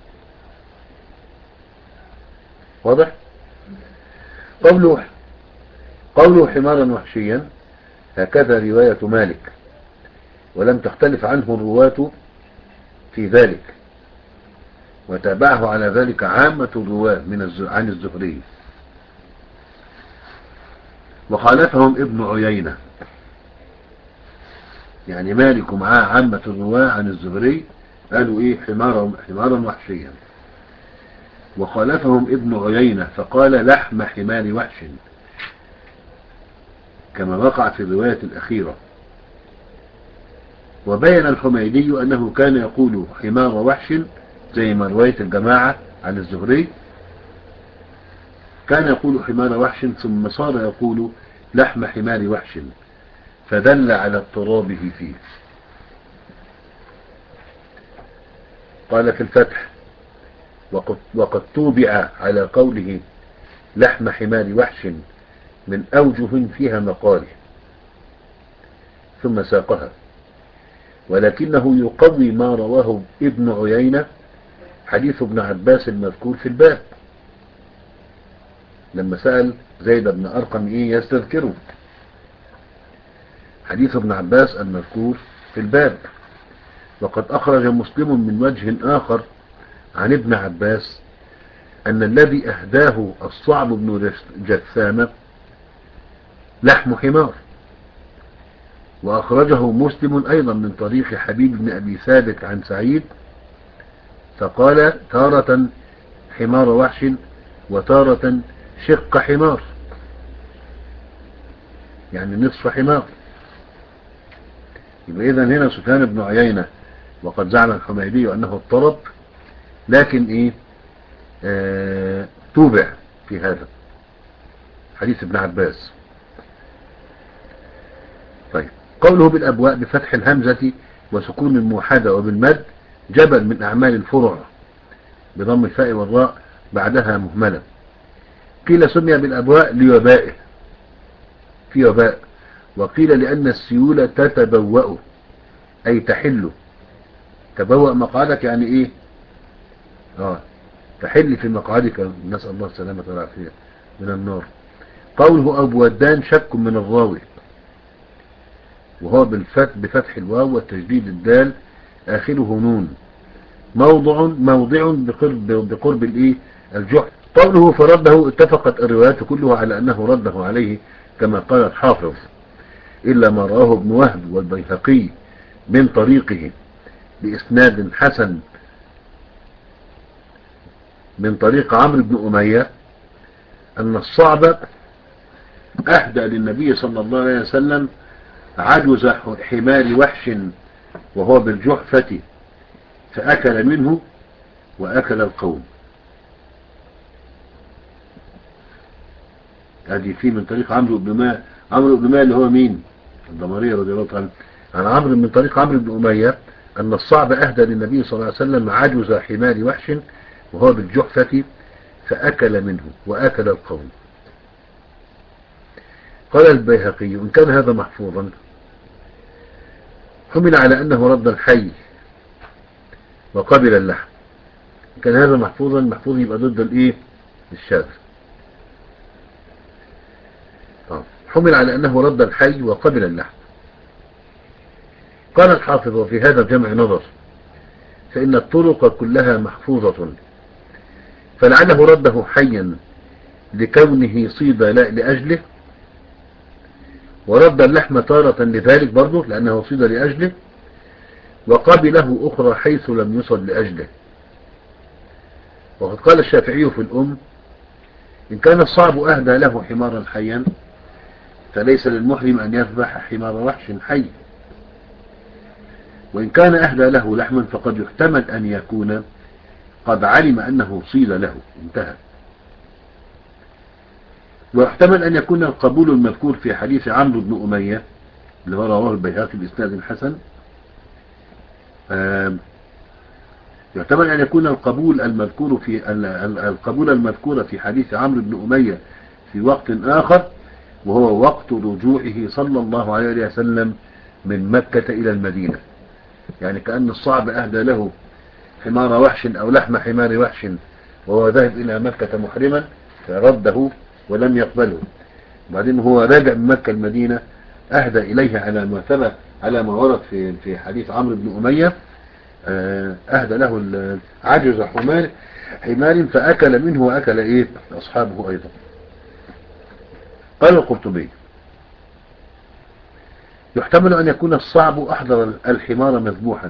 واضح؟ قوله قوله حمارا وحشيا هكذا رواية مالك، ولم تختلف عنه الرواة في ذلك، وتابعه على ذلك عامة الرواة من الز... عن الزهري، وخالفهم ابن عيينة. يعني مالك ومعاه عامة الرواة عن الزهري قالوا ايه؟ حمارا حمارا وحشيا. وخالفهم ابن عيينة فقال لحم حمار وحش، كما وقع في الرواية الأخيرة. وبين الحميدي أنه كان يقول حمار وحش زي ما رواية الجماعة عن الزهري، كان يقول حمار وحش ثم صار يقول لحم حمار وحش، فدل على اضطرابه فيه. قال في الفتح وقد, وقد توبع على قوله لحم حمار وحش من أوجه فيها مقاله، ثم ساقها، ولكنه يقوي ما رواه ابن عيينة حديث ابن عباس المذكور في الباب، لما سأل زيد بن أرقم إيه يستذكره، حديث ابن عباس المذكور في الباب. وقد أخرج مسلم من وجه آخر عن ابن عباس أن الذي أهداه الصعب بن جثامة لحم حمار. وأخرجه مسلم أيضا من طريق حبيب بن أبي ثابت عن سعيد، فقال تارة حمار وحش وتارة شق حمار، يعني نصف حمار. يبقى إذن هنا سفيان بن عيينة وقد زعم الحميدي أنه اضطرب، لكن إيه آه توبع في هذا حديث ابن عباس. طيب، قوله بالأبواء بفتح الهمزة وسكون الموحدة وبالمد جبل من أعمال الفرع بضم الفاء والراء بعدها مهملة. قيل سمي بالأبواء لوبائه، في وباء، وقيل لأن السيولة تتبوأ أي تحل. تبوأ مقعدك يعني إيه؟ آه تحل في مقعدك، نسأل الله السلامة والعافية من النار. قوله أبو ودان شك من الراوي، وهو بالفتح بفتح الواو والتجديد الدال آخره نون، موضع موضع بقرب بقرب الايه الجحر. قوله فرده اتفقت الروايات كلها على أنه رده عليه كما قال الحافظ، إلا ما رواه ابن وهب والبيهقي من طريقه بإسناد حسن من طريق عمرو بن أمية أن الصعب أهدى للنبي صلى الله عليه وسلم عجز حمار وحش وهو بالجحفة فأكل منه وأكل القوم. هذه فيه من طريق عمرو بن أمية. عمرو بن أمية اللي هو مين؟ الضمرية رضي الله عنه. عن عمرو من طريق عمرو بن أمية أن الصعب أهدى للنبي صلى الله عليه وسلم عجز حمار وحش وهو بالجحفة فأكل منه وأكل القوم. قال البيهقي إن كان هذا محفوظا حمل على أنه رد الحي وقبل اللحم. إن كان هذا محفوظا، محفوظ يبقى ضد الإيه؟ الشاذ. حمل على أنه رد الحي وقبل اللحم. قال الحافظ وفي هذا الجمع نظر، فإن الطرق كلها محفوظة، فلعله رده حيا لكونه صيد لأجله، ورد اللحم تارة لذلك برضه لأنه صيد لأجله، وقبله أخرى حيث لم يصد لأجله. وقد قال الشافعي في الأم إن كان الصعب أهدى له حمارا حيا فليس للمحرم أن يذبح حمار وحش حي، وإن كان أهدى له لحما فقد يحتمل أن يكون قد علم أنه صيد له، انتهى. ويحتمل أن يكون القبول المذكور في حديث عمرو بن أمية اللي هو رواه البيهقي بإسناد حسن آه يحتمل أن يكون القبول المذكور في القبول المذكور في حديث عمرو بن أمية في وقت آخر، وهو وقت رجوعه صلى الله عليه وسلم من مكة إلى المدينة. يعني كأن الصعب أهدى له حمار وحش أو لحم حمار وحش وهو ذاهب إلى مكة محرما فرده ولم يقبله، وبعدين هو راجع من مكة المدينة أهدى إليه على ما ثبت على ما ورد في في حديث عمرو بن أمية، أهدى له عجز حمار حمار فأكل منه وأكل إيه أصحابه أيضا. قال القرطبي يحتمل أن يكون الصعب أحضر الحمار مذبوحا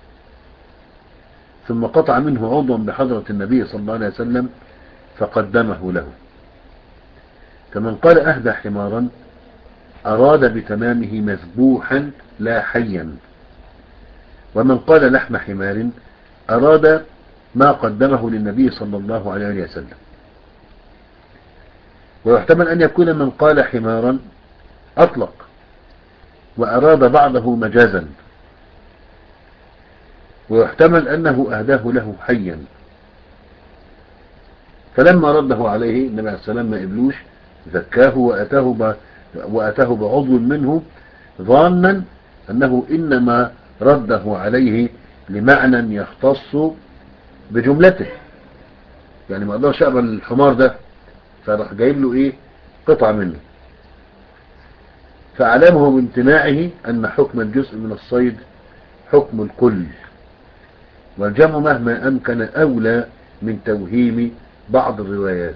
ثم قطع منه عضوا بحضرة النبي صلى الله عليه وسلم فقدمه له، كمن قال أهدى حمارا أراد بتمامه مذبوحا لا حيا، ومن قال لحم حمار أراد ما قدمه للنبي صلى الله عليه وسلم. ويحتمل أن يكون من قال حمارا أطلق وأراد بعضه مجازا، ويحتمل أنه أهداه له حيا فلما رده عليه النبي عليه السلام ما قبلوش زكاه وأتاه, ب... وأتاه بعضو منه ظانا أنه إنما رده عليه لمعنى يختص بجملته، يعني ما قدرش أقبل الحمار ده فراح جايب له إيه قطعة منه، فعلمه بامتناعه أن حكم الجزء من الصيد حكم الكل، والجمع مهما أمكن أولى من توهيم بعض الروايات.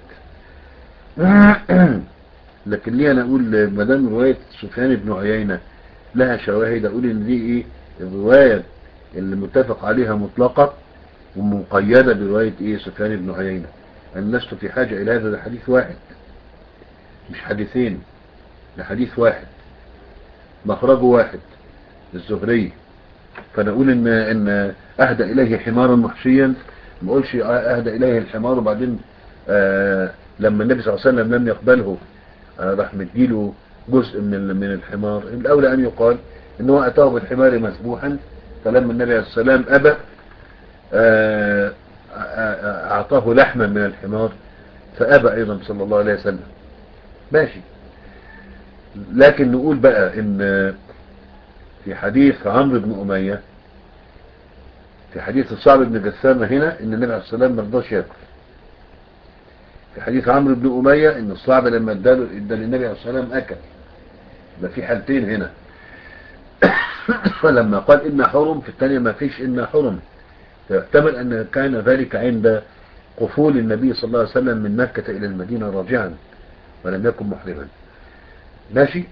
لكن ليه أنا أقول مدام رواية سفيان بن عيينة لها شواهد أقول إن دي إيه الرواية اللي متفق عليها مطلقة ومقيدة برواية إيه سفيان بن عيينة. أنا لست في حاجة إلى هذا حديث واحد مش حديثين، لحديث واحد مخرجه واحد الزهري، فانا اقول ان ان اهدى اليه حمارا محشيا ما اقولش اهدى اليه الحمار وبعدين آه لما النبي صلى الله عليه وسلم لم يقبله آه راح مديله جزء من من الحمار. الاولى ان يقال انه اتاه بالحمار مسبوحا فلما النبي عليه السلام ابى آه اعطاه لحما من الحمار فابى ايضا صلى الله عليه وسلم ماشي. لكن نقول بقى ان في حديث عمرو بن أمية في حديث الصعب بن جثامة هنا ان النبي عليه السلام ما رضاش ياكل، في حديث عمرو بن أمية ان الصعب لما اداله ادى للنبي عليه السلام اكل، يبقى في حالتين هنا. فلما قال إن حرم في الثانية ما فيش إن حرم، فيحتمل أن كان ذلك عند قفول النبي صلى الله عليه وسلم من مكة إلى المدينة راجعا ولم يكن محرما ماشي.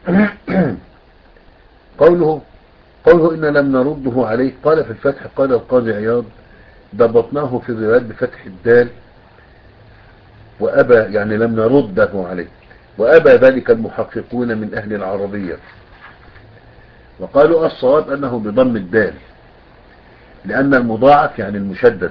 قوله قوله إن لم نرده عليه قال في الفتح قال القاضي عياض ضبطناه في الروايات بفتح الدال وأبى يعني لم نرده عليه، وأبى ذلك المحققون من أهل العربية وقالوا الصواب أنه بضم الدال لأن المضاعف يعني المشدد،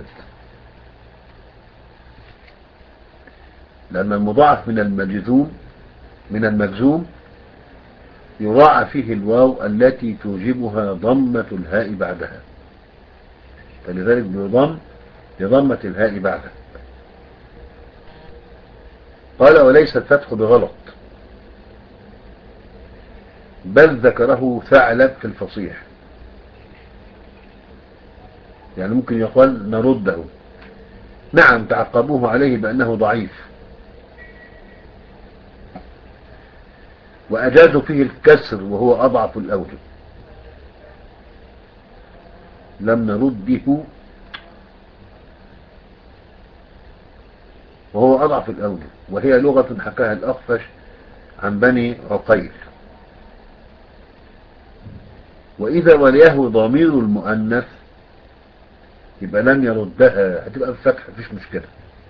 لأن المضاعف من المجزوم من المجزوم يراعى فيه الواو التي توجبها ضمة الهاء بعدها، فلذلك بضم بضمة الهاء بعدها. قال وليس الفتح بغلط بل ذكره ثعلب في الفصيح، يعني ممكن يقال نرده. نعم تعقبوه عليه بأنه ضعيف وأجازوا فيه الكسر وهو أضعف الأوجه، لم نرده وهو أضعف الأوجه، وهي لغة حكاها الأخفش عن بني عقيل. وإذا وليه ضمير المؤنث يبقى لن يردها هتبقى بفتح مفيش مشكلة،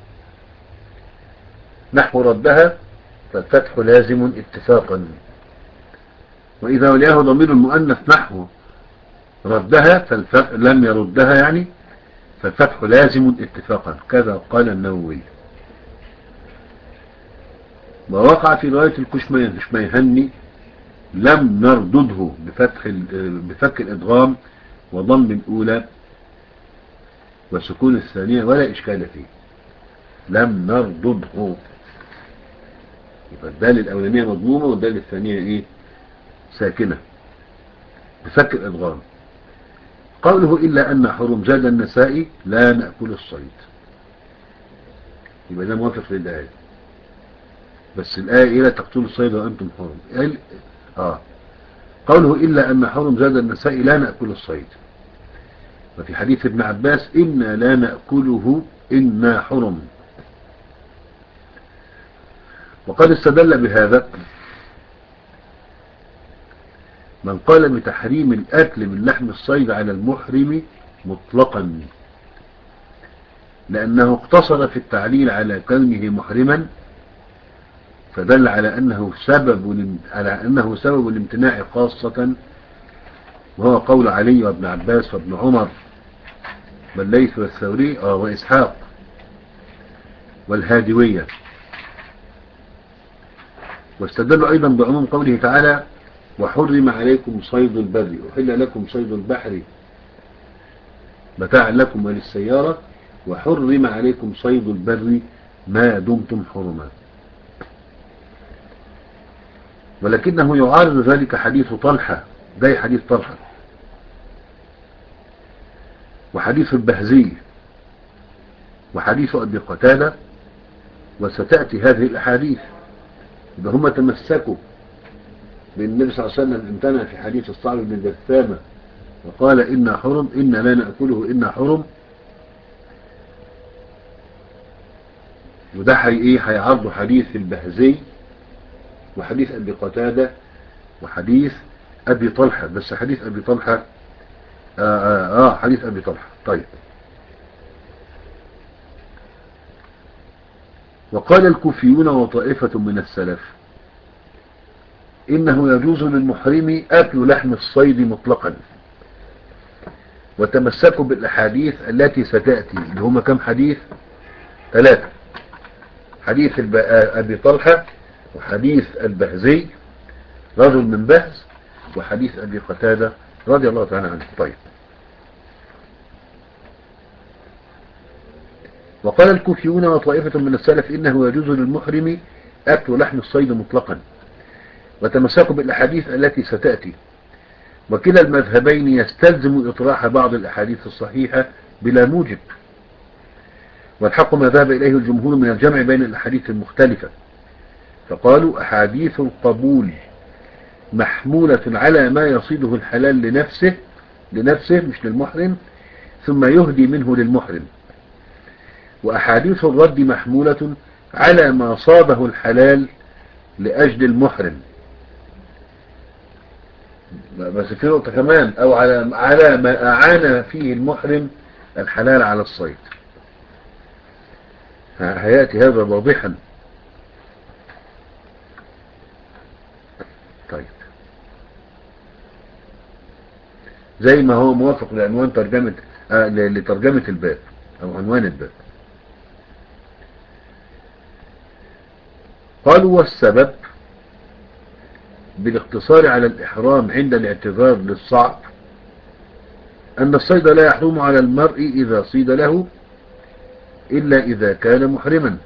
نحو ردها فالفتح لازم اتفاقا. وإذا وليه ضمير المؤنث نحو ردها فالفتح لم يردها يعني فالفتح لازم اتفاقا كذا قال النووي. ووقع في رواية الكشميهني لم نردده بفتح بفك الإدغام وضم الأولى وسكون الثانية ولا إشكال فيه، لم نردده. يبقى الدال الأولانية مضمومة والدال الثانية إيه؟ ساكنة بفك الإدغام. قوله إلا أن حرم زاد النسائي لا نأكل الصيد، يبقى ده موافق للآية، بس الآية إيه؟ لا تقتلوا الصيد وأنتم حرم. يعني آه قوله إلا أن حرم زاد النسائي لا نأكل الصيد، وفي حديث ابن عباس إنا لا نأكله إنا حرم. وقد استدل بهذا من قال بتحريم الأكل من لحم الصيد على المحرم مطلقا، لأنه اقتصر في التعليل على كونه محرما، فدل على أنه سبب على أنه سبب الامتناع خاصة، وهو قول علي وابن عباس وابن عمر والليث والثوري وإسحاق والهادوية. واستدلوا أيضا بعموم قوله تعالى وحرم عليكم صيد البر، أحل لكم صيد البحر متاعا لكم وللسيارة، وحرم عليكم صيد البر ما دمتم حرما. ولكنه يعارض ذلك حديث طلحة، ده حديث طلحة وحديث البهزي وحديث أبي قتادة، وستأتي هذه الأحاديث. إذا هم تمسكوا بأن النبي صلى الله عليه وسلم امتنع في حديث الصعب بن جثامة وقال إنا حرم، إنا لا نأكله إنا حرم، وده حي إيه هيعرضوا حديث البهزي وحديث أبي قتادة وحديث أبي طلحة. بس حديث أبي طلحة آه, آه, آه حديث أبي طلحة. طيب، وقال الكوفيون وطائفة من السلف إنه يجوز للمحرم أكل لحم الصيد مطلقا، وتمسكوا بالأحاديث التي ستأتي، اللي هما كم حديث؟ ثلاثة: حديث أبي طلحة، وحديث البهزي رجل من بهز، وحديث أبي قتادة رضي الله تعالى عنه. طيب، وقال الكوفيون وطائفة من السلف إنه يجوز للمحرم أكل لحم الصيد مطلقا، وتمسكوا بالأحاديث التي ستأتي، وكلا المذهبين يستلزم إطراح بعض الأحاديث الصحيحة بلا موجب، والحق ما ذهب إليه الجمهور من الجمع بين الأحاديث المختلفة، فقالوا أحاديث القبول محمولة على ما يصيده الحلال لنفسه لنفسه مش للمحرم ثم يهدي منه للمحرم، وأحاديث الرد محمولة على ما صابه الحلال لأجل المحرم. بس في نقطة كمان، أو على على ما أعان فيه المحرم الحلال على الصيد، هيأتي هذا واضحا. طيب، زي ما هو موافق لعنوان ترجمة آه لترجمة الباب أو عنوان الباب. قالوا والسبب بالاقتصار على الإحرام عند الاعتذار للصعب أن الصيد لا يحرم على المرء إذا صيد له إلا إذا كان محرما،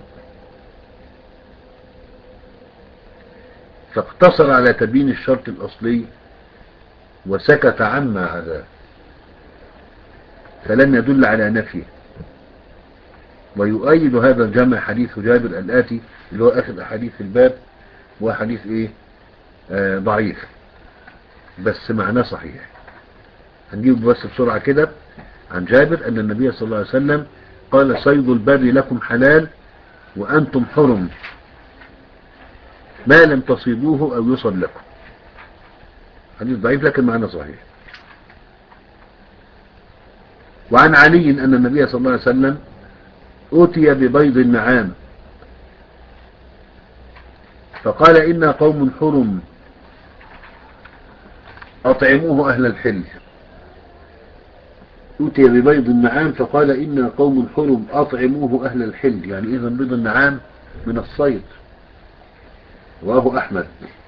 فاقتصر على تبيين الشرط الأصلي وسكت عما عداه، فلم يدل على نفيه. ويؤيد هذا الجمع حديث جابر الآتي اللي هو آخر أحاديث الباب، وحديث إيه آه ضعيف بس معناه صحيح. هنجيب بس بسرعة كده عن جابر أن النبي صلى الله عليه وسلم قال صيد البر لكم حلال وأنتم حرم ما لم تصيدوه أو يصد لكم. حديث ضعيف لكن معناه صحيح. وعن علي أن النبي صلى الله عليه وسلم أوتي ببيض النعام فقال إنا قوم حرم أطعموه أهل الحل. أوتي ببيض النعام فقال إنا قوم حرم أطعموه أهل الحل، يعني إذا بيض النعام من الصيد. رواه أحمد.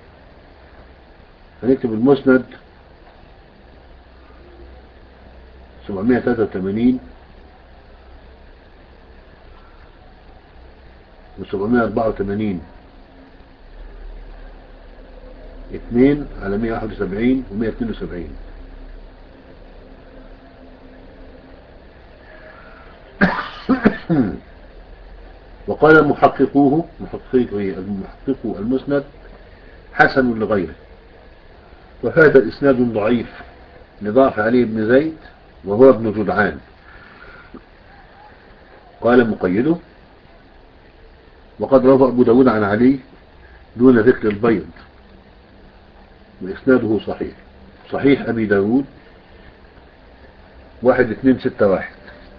هنكتب المسند سبعمائة وثلاثة وثمانين وسبعمائة وأربعة وثمانين اثنين على مائة وواحد وسبعين ومائة واثنين وسبعين. وقال محققوه محققوه المحقق المسند حسن لغيره، وهذا إسناد ضعيف لضعف علي بن زيد وهو ابن جدعان. قال مقيده وقد روى أبو داود عن علي دون ذكر البيض وإسناده صحيح. صحيح أبي داود واحد اثنين ستة واحد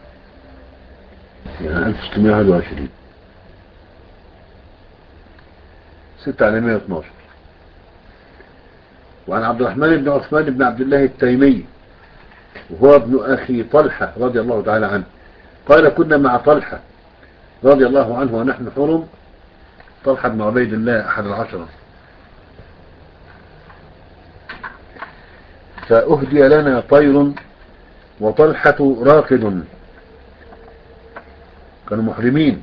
يعني ألف وستمائة وواحد وعشرين ستة على مائة واثناشر. وعن عبد الرحمن بن عثمان بن عبد الله التيمي وهو ابن أخي طلحة رضي الله تعالى عنه قال كنا مع طلحة رضي الله عنه ونحن حرم. طلحة بن عبيد الله أحد العشرة. فأهدي لنا طير وطلحة راقد، كانوا محرمين،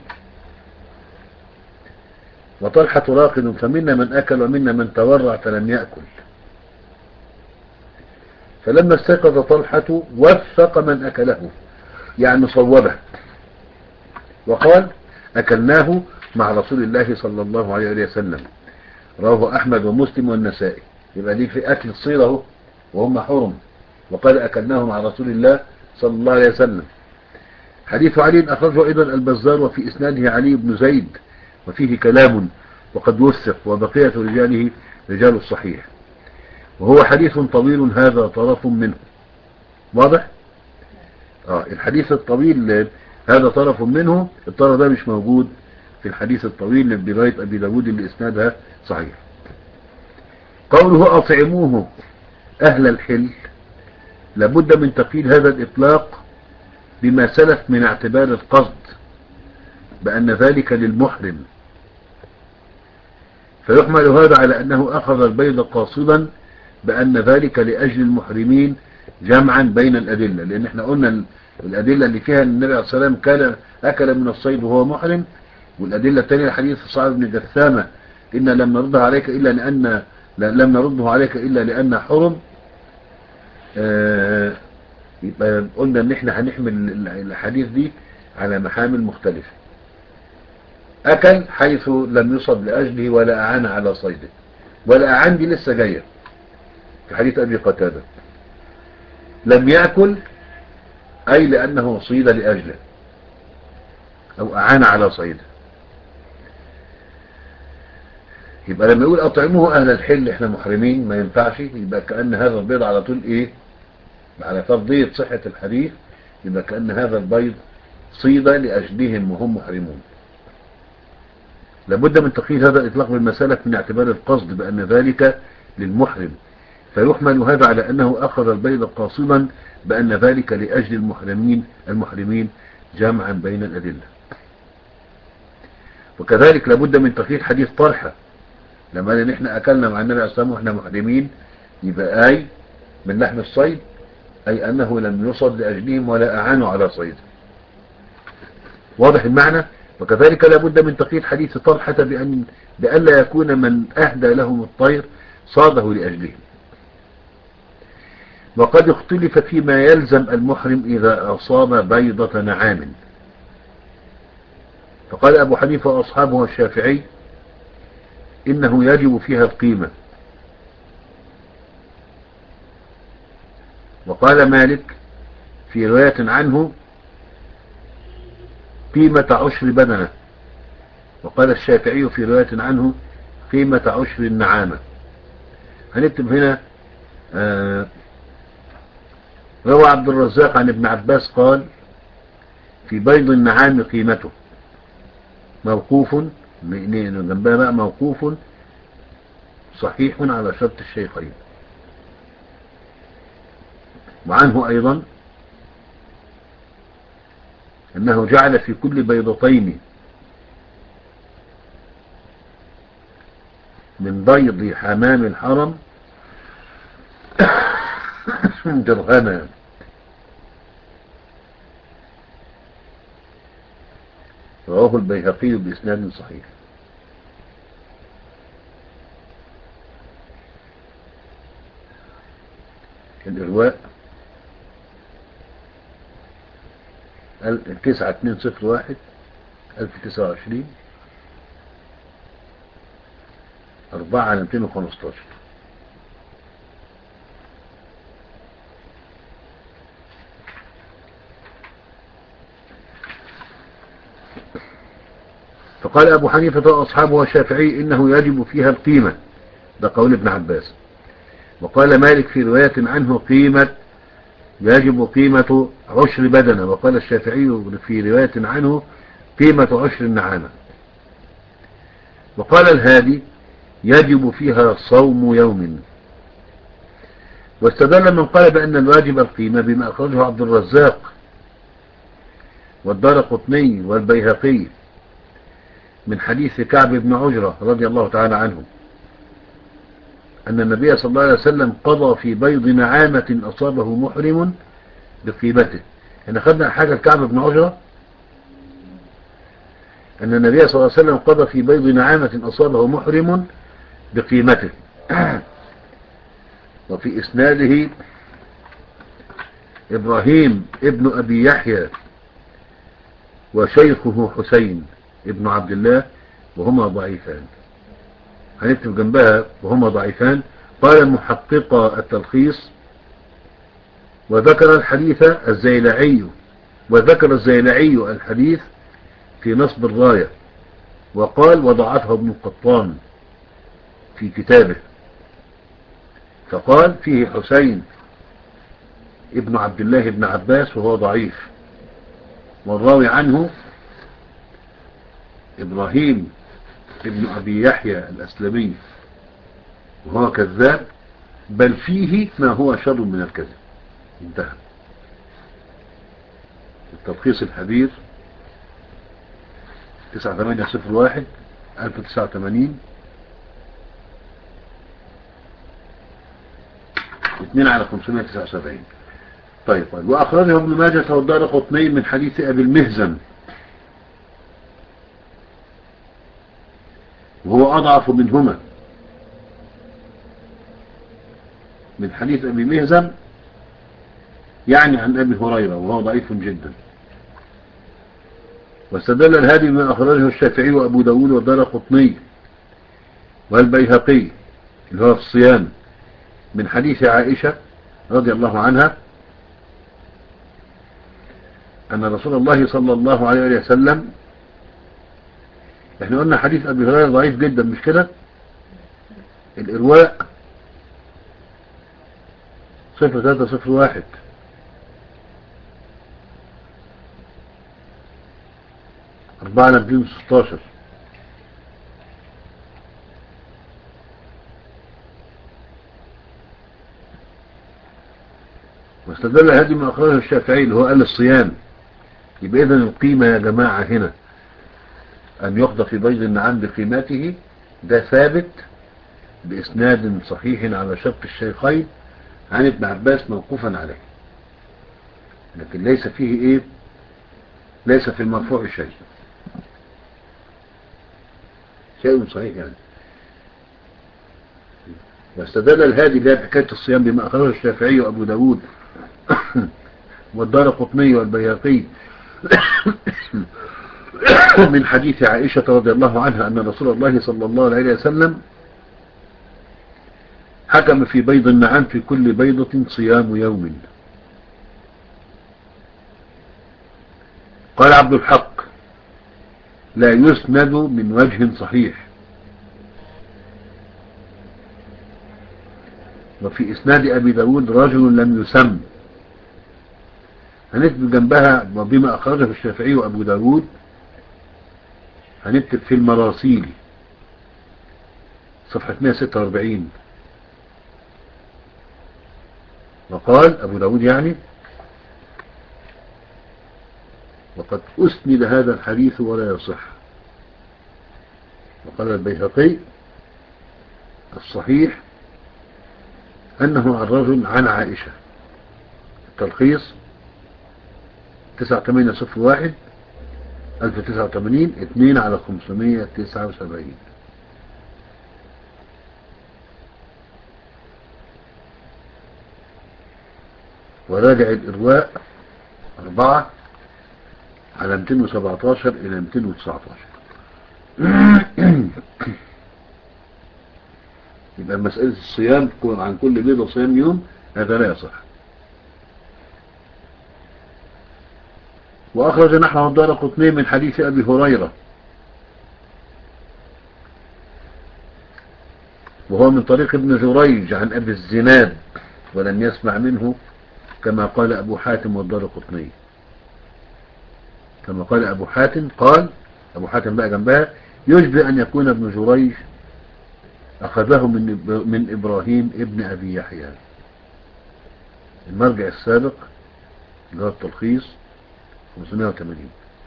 وطلحة راقد، فمنا من أكل ومنا من تورع فلم يأكل. فلما استيقظ طلحة وثق من أكله يعني صوبه وقال أكلناه مع رسول الله صلى الله عليه وسلم. رواه أحمد ومسلم والنسائي. يبقى دي في أكل الصيرة وهم حرم، وقال أكلناه مع رسول الله صلى الله عليه وسلم. حديث علي أخرجه أيضا البزار وفي إسناده علي بن زيد وفيه كلام وقد وثق، وبقية رجاله رجال الصحيح، وهو حديث طويل هذا طرف منه. واضح؟ آه الحديث الطويل هذا طرف منه، الطرف ده مش موجود في الحديث الطويل برواية أبي داود اللي إسنادها صحيح. قوله أطعموه أهل الحل، لابد من تقييد هذا الإطلاق بما سلف من اعتبار القصد بأن ذلك للمحرم، فيحمل هذا على أنه أخذ البيض قاصدا بأن ذلك لأجل المحرمين جمعا بين الأدلة، لأن احنا قلنا الأدلة اللي فيها النبي عليه الصلاة والسلام كان أكل من الصيد وهو محرم، والأدلة الثانية الحديث صعب بن جثامة إن لم نرده عليك إلا لأن لم نرده عليك إلا لأن حرم. آه يبقى قلنا ان احنا هنحمل الحديث دي على محامل مختلفة. أكل حيث لم يصب لأجله ولا أعان على صيده، ولا أعان دي لسه جاية في حديث أبي قتادة. لم يأكل أي لأنه صيد لأجله أو أعان على صيده. يبقى لما يقول أطعموه أهل الحل إحنا محرمين ما ينفعش، يبقى كأن هذا البيض على طول إيه على فرضية صحة الحديث، يبقى كأن هذا البيض صيد لأجلهم وهم محرمون. لابد من تقييد هذا الإطلاق بالمسألة من اعتبار القصد بأن ذلك للمحرم، فيحمل هذا على أنه أخذ البيض قاصدا بأن ذلك لأجل المحرمين المحرمين جامعا بين الأدلة. وكذلك لابد من تقييد حديث طلحة لما قال ان احنا أكلنا مع النبي عليه الصلاة والسلام واحنا محرمين، يبقى آي من لحم الصيد أي أنه لم يصد لأجلهم ولا أعانوا على صيد. واضح المعنى؟ وكذلك لابد من تقييد حديث طلحة بأن بألا يكون من أهدى لهم الطير صاده لأجلهم. وقد اختلف فيما يلزم المحرم إذا أصاب بيضة نعام، فقال أبو حنيفة وأصحابه والشافعي إنه يجب فيها القيمة، وقال مالك في رواية عنه قيمة عشر بدنة، وقال الشافعي في رواية عنه قيمة عشر النعامة. هنكتب هنا آه روى عبد الرزاق عن ابن عباس قال في بيض النعام قيمته، موقوف جنبها بقى موقوف صحيح على شرط الشيخين. وعنه أيضا أنه جعل في كل بيضتين من بيض حمام الحرم درهما. رواه رواه البيهقي بإسناد صحيح. الإرواء تسعة اتنين صفر واحد ألف تسعة وعشرين أربعة على مئتين وخمستاشر. فقال أبو حنيفة وأصحابه والشافعي إنه يجب فيها القيمة، ده قول ابن عباس. وقال مالك في رواية عنه قيمة يجب قيمة عشر بدنة، وقال الشافعي في رواية عنه قيمة عشر النعامة. وقال الهادي يجب فيها صوم يوم. واستدل من قال بأن الواجب القيمة بما أخرجه عبد الرزاق والدارقطني والبيهقي من حديث كعب بن عجرة رضي الله تعالى عنه أن النبي صلى الله عليه وسلم قضى في بيض نعامة أصابه محرم بقيمته. احنا خدنا حاجة كعب بن عجرة أن النبي صلى الله عليه وسلم قضى في بيض نعامة أصابه محرم بقيمته. وفي إسناده إبراهيم ابن أبي يحيى وشيخه حسين ابن عبد الله وهما ضعيفان. هنكتب جنبها وهما ضعيفان. قال محقق التلخيص وذكر الحديث الزيلعي وذكر الزيلعي الحديث في نصب الراية، وقال وضعفه ابن القطان في كتابه، فقال فيه حسين ابن عبد الله ابن عباس وهو ضعيف، والراوي عنه إبراهيم ابن أبي يحيى الأسلمي وهو كذاب، بل فيه ما هو شر من الكذب. انتهى. التلخيص الحبير تسعة ثمانية صفر واحد ألف تسعة وثمانين اثنين على خمسمائة وتسعة وسبعين. طيب طيب وأخرجه ابن ماجه والدارقطني من حديث أبي المهزم وهو أضعف منهما، من حديث أبي مهزم يعني عن أبي هريرة وهو ضعيف جدا. واستدل الهادي بما أخرجه الشافعي وأبو داود والدارقطني والبيهقي اللي هو في الصيام من حديث عائشة رضي الله عنها أن رسول الله صلى الله عليه وسلم، احنا قلنا حديث أبي هريرة ضعيف جدا مش كده؟ الإرواء صفر ثلاثة صفر واحد أربعة مئتين وستاشر. واستدل هذه من أخرجه الشافعي اللي هو قال الصيام. يبقى إذن القيمة يا جماعة هنا أن يقضى في بيض النعام بقيمته، ده ثابت بإسناد صحيح على شرط الشيخين عن ابن عباس موقوفا عليه، لكن ليس فيه إيه، ليس في المرفوع شيء شيء صحيح يعني. واستدل الهادي بها بحكاية الصيام بما أخرجه الشافعي وأبو داود والدارقطني والبيهقي من حديث عائشة رضي الله عنها أن رسول الله صلى الله عليه وسلم حكم في بيض النعام في كل بيضة صيام يوم. قال عبد الحق لا يسند من وجه صحيح، وفي إسناد أبي داود رجل لم يسم. هنكتب جنبها وبما أخرجه الشافعي وأبو داود، هنكتب في المراسيل صفحة مئة وستة وأربعين. وقال أبو داود يعني وقد أسند هذا الحديث ولا يصح. وقال البيهقي الصحيح أنه عن رجل عن عائشة. التلخيص تسعة ثمانية صفر واحد ألف وتسعة وثمانين اتنين على خمسمائة وتسعة وسبعين. وراجع الإرواء أربعة على مئتين وسبعتاشر إلى مئتين وتسعتاشر. يبقى مسألة الصيام عن كل بيضة صيام يوم هذا لا يصح. وأخرج نحو الدارقطني من حديث أبي هريرة وهو من طريق ابن جريج عن أبي الزناد ولم يسمع منه كما قال أبو حاتم والدارقطني. كما قال أبو حاتم قال أبو حاتم بقى جنبها يشبه أن يكون ابن جريج أخذه من من إبراهيم ابن أبي يحيى. المرجع السابق اللي هو التلخيص خمسمائة وثمانين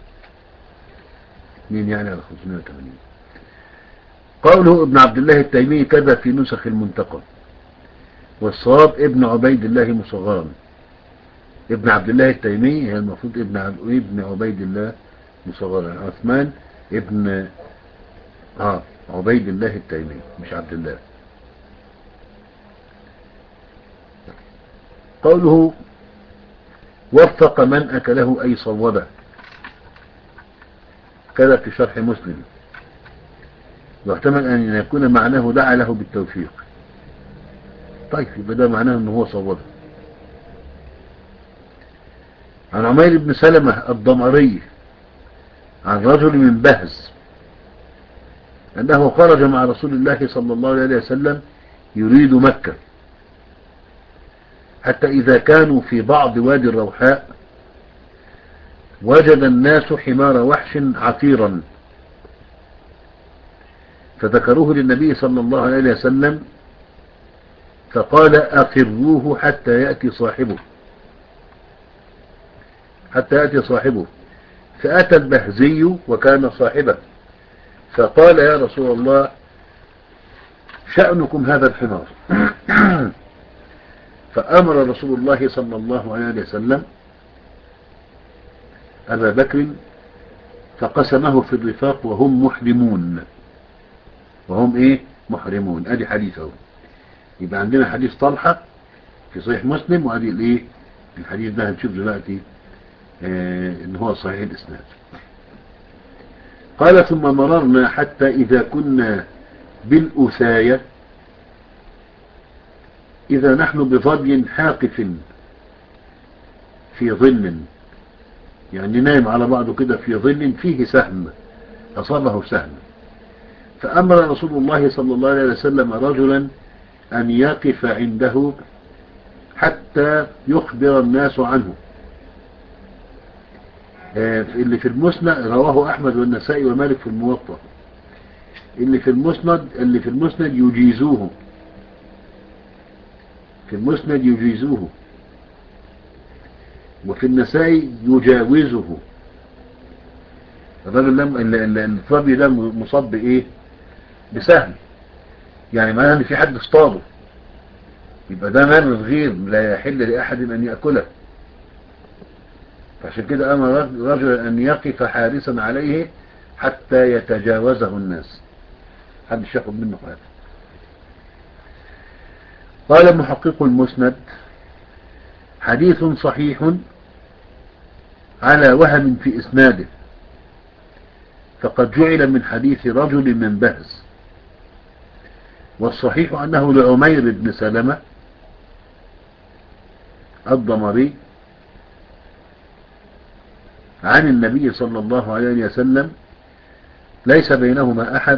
اثنين يعني على خمسمائة وثمانين. قوله ابن عبد الله التيمي كذا في نسخ المنتقى والصواب ابن عبيد الله مصغرا. ابن عبد الله التيمي هي المفروض ابن ابن عبيد الله مصغرا. عثمان ابن اه عبيد الله التيمي مش عبد الله. قوله وفق من أكله أي صوبه كذا في شرح مسلم واحتمل أن يكون معناه دعا له بالتوفيق. طيب يبقى ده معناه أنه هو صوبه. عن عمير بن سلمة الضمري عن رجل من بهز أنه خرج مع رسول الله صلى الله عليه وسلم يريد مكة حتى إذا كانوا في بعض وادي الروحاء وجد الناس حمار وحش عثيرا فذكروه للنبي صلى الله عليه وسلم فقال أقروه حتى يأتي صاحبه حتى يأتي صاحبه فأتى البهزي وكان صاحبه فقال يا رسول الله شأنكم هذا الحمار. فأمر رسول الله صلى الله عليه وسلم أبا بكر فقسمه في الرفاق وهم محرمون. وهم ايه محرمون. ادي حديثه. يبقى عندنا حديث طلحة في صحيح مسلم وادي الايه الحديث ده هنشوف دلوقتي آه ان هو صحيح الاسناد. قال ثم مررنا حتى اذا كنا بالأثاية اذا نحن بظبي حاقف في ظل يعني نايم على بعضه كده في ظل فيه سهم أصابه سهم. فأمر رسول الله صلى الله عليه وسلم رجلا أن يقف عنده حتى يخبر الناس عنه. اللي في المسند رواه أحمد والنسائي ومالك في الموطأ. اللي في المسند اللي في المسند يجيزوه في المسند يجيزوه وفي النسائي يجاوزه. الراجل الصبي ده مصاب بايه بسهم يعني معناه ان في حد اصطاده يبقى ده مال الغير لا يحل لأحد أن يأكله. فعشان كده أمر رجل أن يقف حارسا عليه حتى يتجاوزه الناس محدش ياخد منه حاجة. قال محقق المسند حديث صحيح على وهم في إسناده فقد جعل من حديث رجل من بهز. والصحيح أنه لعمير بن سلمة الضمري عن النبي صلى الله عليه وسلم ليس بينهما أحد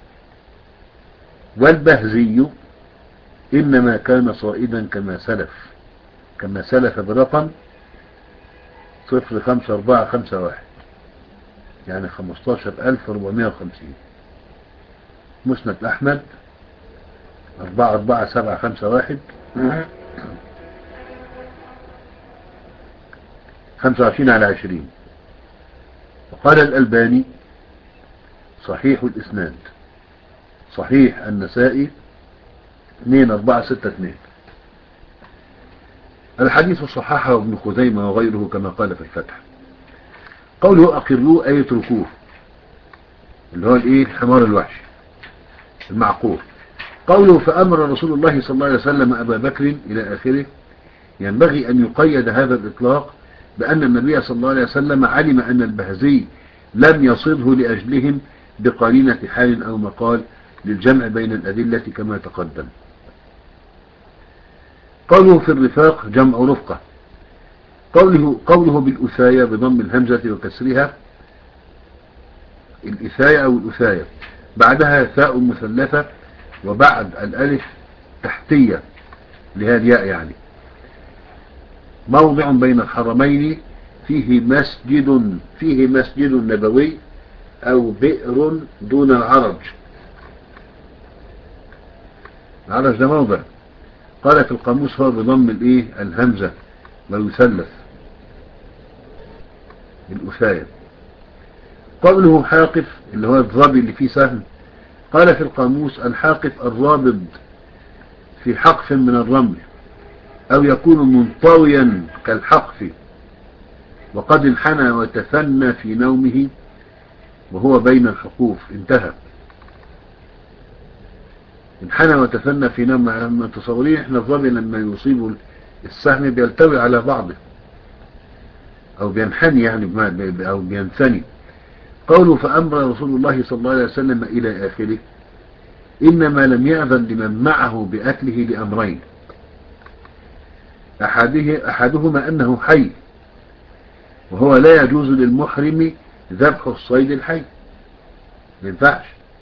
والبهزي إنما كان صائدا كما سلف كما سلف برقم صفر خمسة أربعة خمسة واحد يعني خمستاشر ألف وأربعمائة وخمسين. مسند أحمد أربعة أربعة سبعة خمسة واحد خمسة وعشرين على عشرين. وقال الألباني صحيح الإسناد. صحيح النسائي اثنين أربعة ستة اثنين. الحديث صححه ابن خزيمة وغيره كما قال في الفتح. قوله أقروه أي اتركوه، اللي هو الايه الحمار الوحشي المعقور. قوله فأمر رسول الله صلى الله عليه وسلم أبا بكر إلى آخره، ينبغي أن يقيد هذا الإطلاق بأن النبي صلى الله عليه وسلم علم أن البهزي لم يصده لأجلهم بقرينة حال أو مقال للجمع بين الأدلة كما تقدم. قوله في الرفاق جمع رفقة. قوله, قوله بالأثاية بضم الهمزة وكسرها، الإثاية أو الأثاية بعدها ثاء مثلثة وبعد الألف تحتية لهذه الياء، يعني موضع بين الحرمين فيه مسجد فيه مسجد نبوي أو بئر دون العرج. العرج ده موضع، قال في القاموس هو بضم الايه الهمزة ويثلث الأثاية. قوله حاقف اللي هو الظبي اللي فيه سهم، قال في القاموس الحاقف الرابض في حقف من الرمل، أو يكون منطويا كالحقف، وقد انحنى وتثنى في نومه وهو بين الحقوف. انتهى. انحنى وتثنى في نومه، لما تصورين احنا الظبي لما يصيب السهم بيلتوي على بعضه أو بينحني يعني أو بينثني. قوله فأمر رسول الله صلى الله عليه وسلم إلى آخره، إنما لم يأذن لمن معه بأكله لأمرين، أحده أحدهما أنه حي، وهو لا يجوز للمحرم ذبح الصيد الحي، ما ينفعش.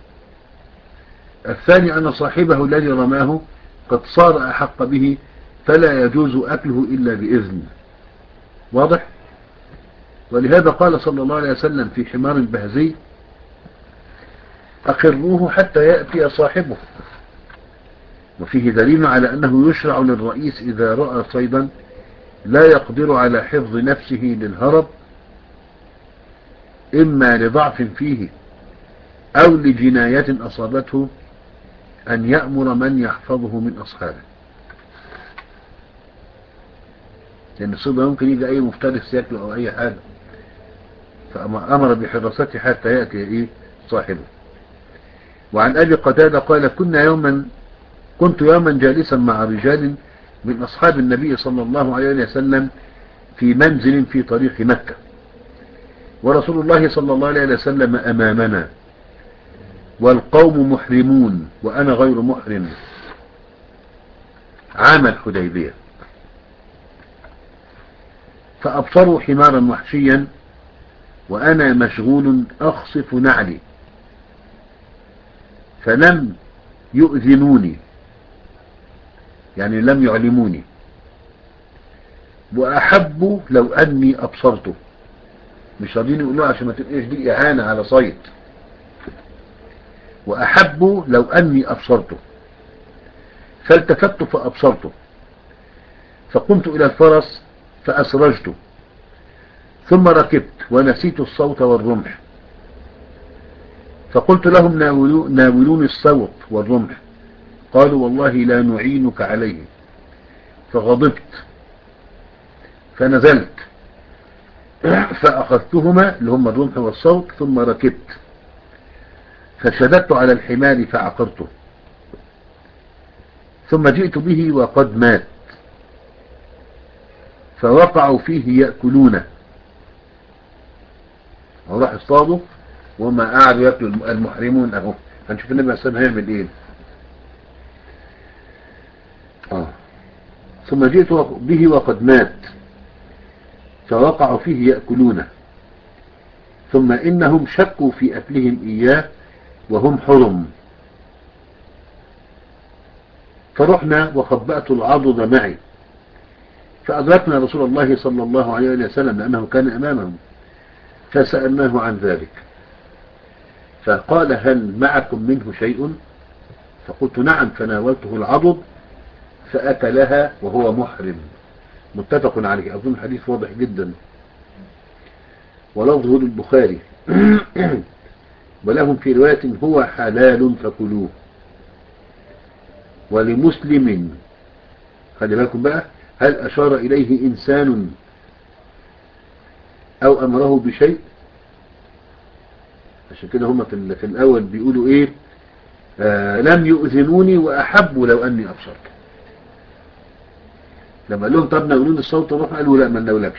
الثاني أن صاحبه الذي رماه قد صار أحق به، فلا يجوز أكله إلا بإذن. واضح؟ ولهذا قال صلى الله عليه وسلم في حمار البهزي أقروه حتى يأتي صاحبه. وفيه دليل على أنه يشرع للرئيس إذا رأى صيدا لا يقدر على حفظ نفسه للهرب، إما لضعف فيه أو لجناية أصابته، أن يأمر من يحفظه من أصحابه. لأن الصيد ممكن يجي أي مفترس يأكله أو أي حاجة، فأمر بحراسته حتى يأتي إيه صاحبه. وعن أبي قتادة قال كنا يوما كنت يوما جالسا مع رجال من أصحاب النبي صلى الله عليه وسلم في منزل في طريق مكة، ورسول الله صلى الله عليه وسلم أمامنا والقوم محرمون وأنا غير محرم، عام الحديبية، فأبصروا حمارا وحشيا وأنا مشغول أخصف نعلي، فلم يؤذنوني، يعني لم يعلموني، وأحب لو أني أبصرته، مش راضين يقولوا عشان ما تبقاش دي إعانة على صيد، وأحب لو أني أبصرته، فالتفت فأبصرته، فقمت إلى الفرس فأسرجته، ثم ركبت ونسيت الصوت والرمح، فقلت لهم ناولوني الصوت والرمح، قالوا والله لا نعينك عليه، فغضبت فنزلت فأخذتهما اللي هم الرمح والصوت، ثم ركبت فشددت على الحمار فعقرته، ثم جئت به وقد مات، فوقعوا فيه يأكلونه، وراح اصطادوا وما قعدوا يأكلوا المحرمون اهو. هنشوف النبي عليه الصلاة هيعمل ايه. آه. ثم جئت به وقد مات فوقعوا فيه يأكلونه، ثم إنهم شكوا في أكلهم إياه وهم حرم، فرحنا وخبأت العضد معي، فأدركنا رسول الله صلى الله عليه وسلم لأنه كان أمامهم، فسألناه عن ذلك، فقال هل معكم منه شيء؟ فقلت نعم، فناولته العضد فأكلها وهو محرم. متفق عليه، أظن الحديث واضح جدا، ولفظه للبخاري ولهم في رواية هو حلال فكلوه. ولمسلم خلي بالكم بقى، هل أشار إليه إنسان أو أمره بشيء. عشان كده هم في, في الأول بيقولوا إيه؟ آه لم يؤذنوني وأحبوا لو أني أبصرت. لما قال لهم طب نقولون الصوت روح، قالوا لا ما نقولكش.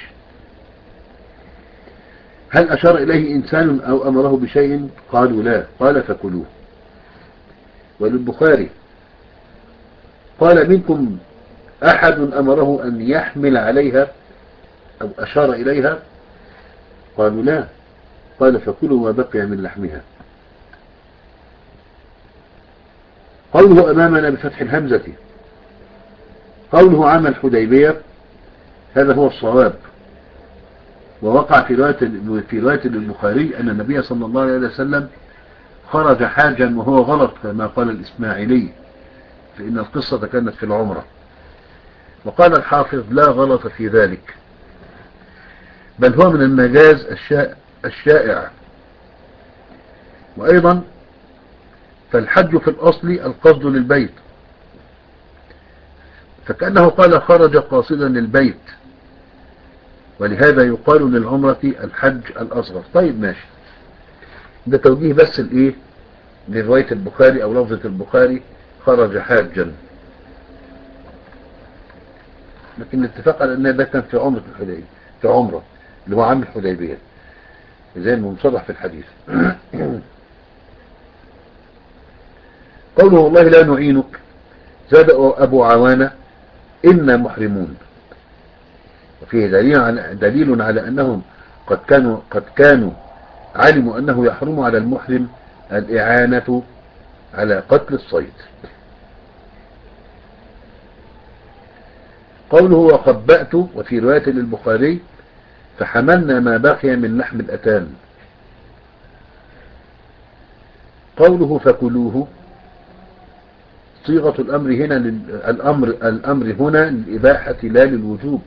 هل أشار إليه إنسان أو أمره بشيء؟ قالوا لا. قال فكلوه. وللبخاري قال منكم أحد أمره أن يحمل عليها أو أشار إليها؟ قالوا لا. قال فكلوا ما بقي من لحمها. قوله أمامنا بفتح الهمزة، قوله عام الحديبية، هذا هو الصواب. ووقع في رواية في رواية البخاري أن النبي صلى الله عليه وسلم خرج حاجا وهو غلط كما قال الإسماعيلي، لأن القصة كانت في العمرة. وقال الحافظ لا غلط في ذلك، بل هو من المجاز الشائع. وأيضا فالحج في الأصل القصد للبيت، فكأنه قال خرج قاصدا للبيت، ولهذا يقال للعمرة الحج الأصغر. طيب ماشي، ده توجيه بس الايه لرواية البخاري او لفظة البخاري خرج حاجا، لكن الاتفاق على ان ده كان في عمرة الحديبية، في عمرة اللي هو عام الحديبية زي ما مصرح في الحديث. قوله والله لا نعينك، زاد ابو عوانة إنا محرمون، وفيه دليل على, دليل على أنهم قد كانوا, قد كانوا علموا أنه يحرم على المحرم الإعانة على قتل الصيد. قوله وخبأت، وفي رواية للبخاري فحملنا ما بقي من لحم الأتان. قوله فكلوه، صيغة الأمر هنا الأمر, الأمر هنا للإباحة لا للوجوب،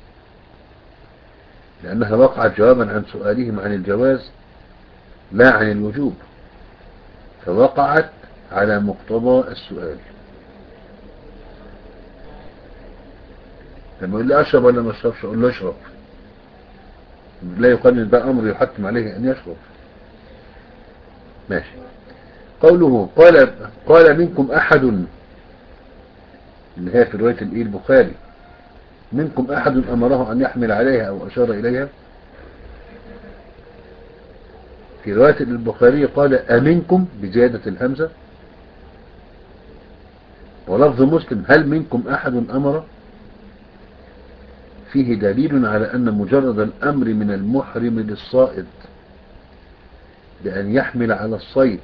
لأنها وقعت جوابا عن سؤالهم عن الجواز لا عن الوجوب، فوقعت على مقتضى السؤال. لما يقول لي أشرب ولا ما أشربش، أقول له أشرب، لا يقال إن ده أمر يحتم عليه أن يشرب. ماشي. قوله قال قال منكم أحد، اللي هي في رواية الإيه البخاري، منكم أحد أمره أن يحمل عليها أو أشار إليها. في رواية البخاري قال أمنكم بزيادة الهمزة. ولفظ مسلم هل منكم أحد أمر، فيه دليل على أن مجرد الأمر من المحرم للصائد بأن يحمل على الصيد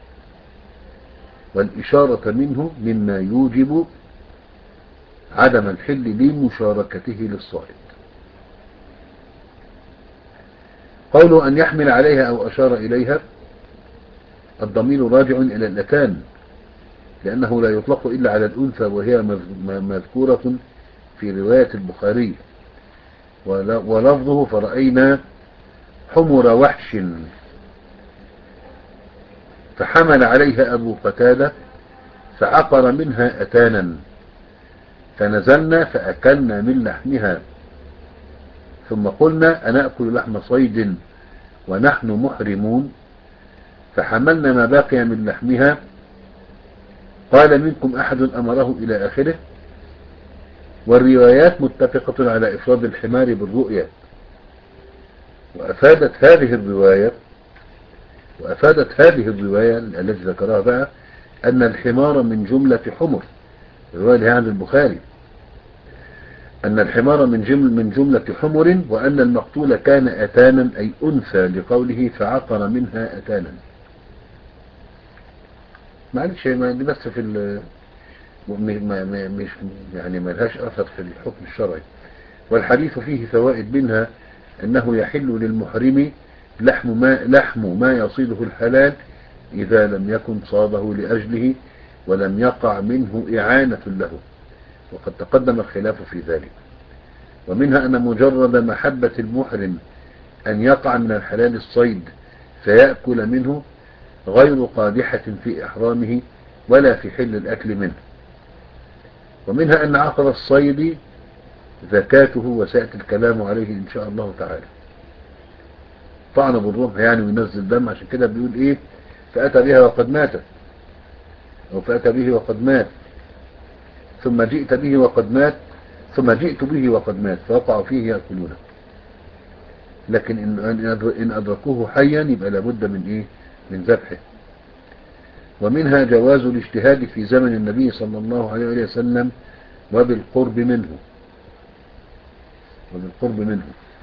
والإشارة منه مما يوجب عدم الحل لمشاركته للصائد. قوله أن يحمل عليها أو أشار إليها، الضمير راجع إلى الأتان، لأنه لا يطلق إلا على الأنثى، وهي مذكورة في رواية البخاري. ولفظه فرأينا حمر وحش فحمل عليها أبو قتادة فعقر منها أتانا فنزلنا فأكلنا من لحمها ثم قلنا أنأكل لحم صيد ونحن محرمون فحملنا ما بقي من لحمها. قال منكم أحد أمره إلى آخره. والروايات متفقة على إفراد الحمار بالرؤية، وأفادت هذه الرواية وأفادت هذه الرواية التي ذكرها بقى أن الحمار من جملة حمر، الرواية اللي هي عند البخاري، أن الحمار من جمل من جملة حمر، وأن المقتول كان أتانا أي أنثى لقوله فعقر منها أتانا. معلش ما دي بس في ال مش يعني ما لهاش أثر في الحكم الشرعي. والحديث فيه فوائد، منها أنه يحل للمحرم لحم ما, لحم ما يصيده الحلال إذا لم يكن صاده لأجله ولم يقع منه إعانة له، وقد تقدم الخلاف في ذلك. ومنها أن مجرد محبة المحرم أن يقع من الحلال الصيد فيأكل منه غير قادحة في إحرامه ولا في حل الأكل منه. ومنها أن عقر الصيد زكاته، وسيأتي الكلام عليه إن شاء الله تعالى. طعن بالرمح يعني وينزل دم، عشان كده بيقول ايه فأتى بها وقد مات، او فأتى به وقد مات، ثم جئت به وقد مات، ثم جئت به وقد مات، فوقعوا فيه يأكلونه. لكن إن إن أدركوه حيا يبقى لابد من إيه من ذبحه. ومنها جواز الاجتهاد في زمن النبي صلى الله عليه وسلم وبالقرب منه وبالقرب منه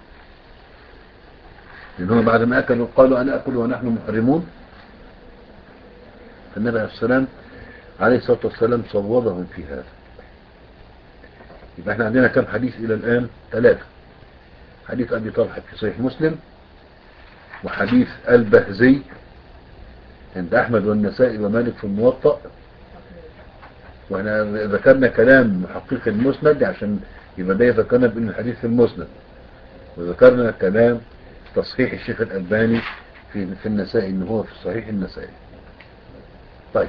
لأنهم بعد ما أكلوا قالوا أنا أكل ونحن محرمون، فالنبي عليه السلام عليه الصلاة والسلام صوبهم في هذا. يبقى احنا عندنا كم حديث إلى الآن؟ ثلاثة. حديث أبي طلحة في صحيح مسلم، وحديث البهزي عند أحمد والنسائي ومالك في الموطأ، واحنا ذكرنا كلام محقق المسند عشان يبقى ده يذكرنا بأن الحديث في المسند، وذكرنا كلام تصحيح الشيخ الألباني في في النسائي إن هو في صحيح النسائي. طيب،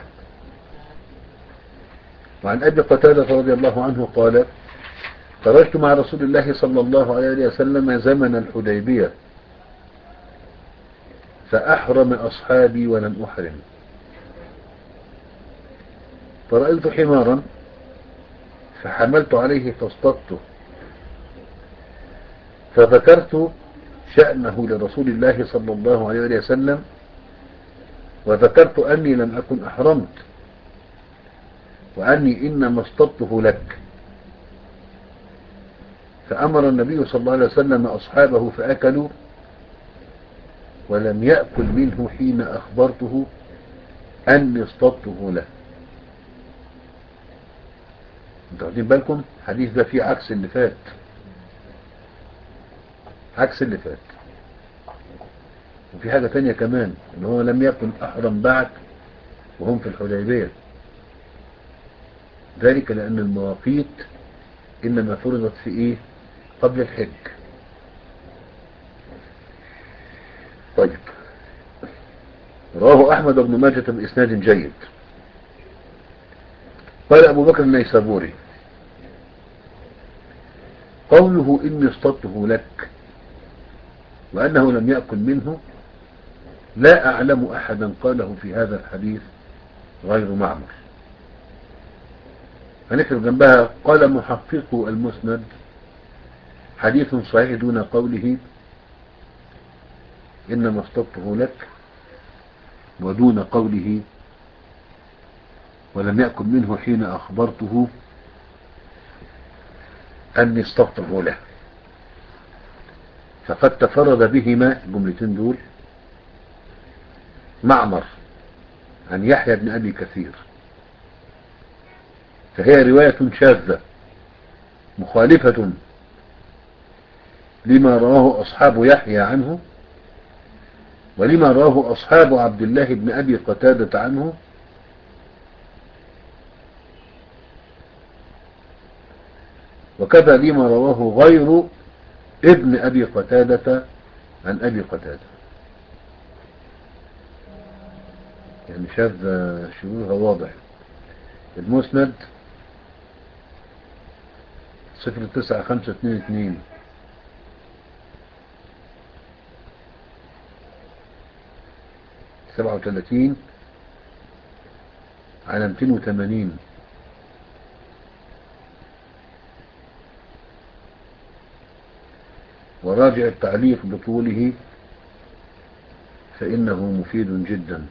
وعن أبي قتادة رضي الله عنه قال خرجت مع رسول الله صلى الله عليه وسلم زمن الحديبية فأحرم أصحابي ولم أحرم، فرأيت حمارا فحملت عليه فاصطدته، فذكرت شأنه لرسول الله صلى الله عليه وسلم، وذكرت أني لم أكن أحرمت وأني إنما اصطدته لك، فأمر النبي صلى الله عليه وسلم أصحابه فأكلوا، ولم يأكل منه حين أخبرته أني اصطدته له. انتوا واخدين بالكم؟ حديث ده فيه عكس اللي فات، عكس اللي فات. وفي حاجة تانية كمان، ان هو لم يكن أحرم بعد وهم في الحديبية، ذلك لأن المواقيت إنما فرضت في إيه قبل الحج. طيب، رواه أحمد بن ماجة بإسناد جيد. قال أبو بكر النيسابوري قوله إني اصطدته لك وأنه لم يأكل منه لا أعلم أحدا قاله في هذا الحديث غير معمر. هنكتب جنبها قال محقق المسند حديث صحيح دون قوله إنما اصطدته لك، ودون قوله ولم يأكل منه حين أخبرته أني اصطدته له. فقد تفرد بهما الجملتين دول معمر عن يحيى بن أبي كثير، فهي رواية شاذة مخالفة لما رواه أصحاب يحيى عنه ولما رواه أصحاب عبد الله بن أبي قتادة عنه، وكذا لما رواه غير ابن أبي قتادة عن أبي قتادة. يعني شاذ شذوذها واضح. المسند صفر تسعة خمسة اتنين اتنين سبعة وثلاثين على مئتين وثمانين، وراجع التعليق بطوله فإنه مفيد جدا.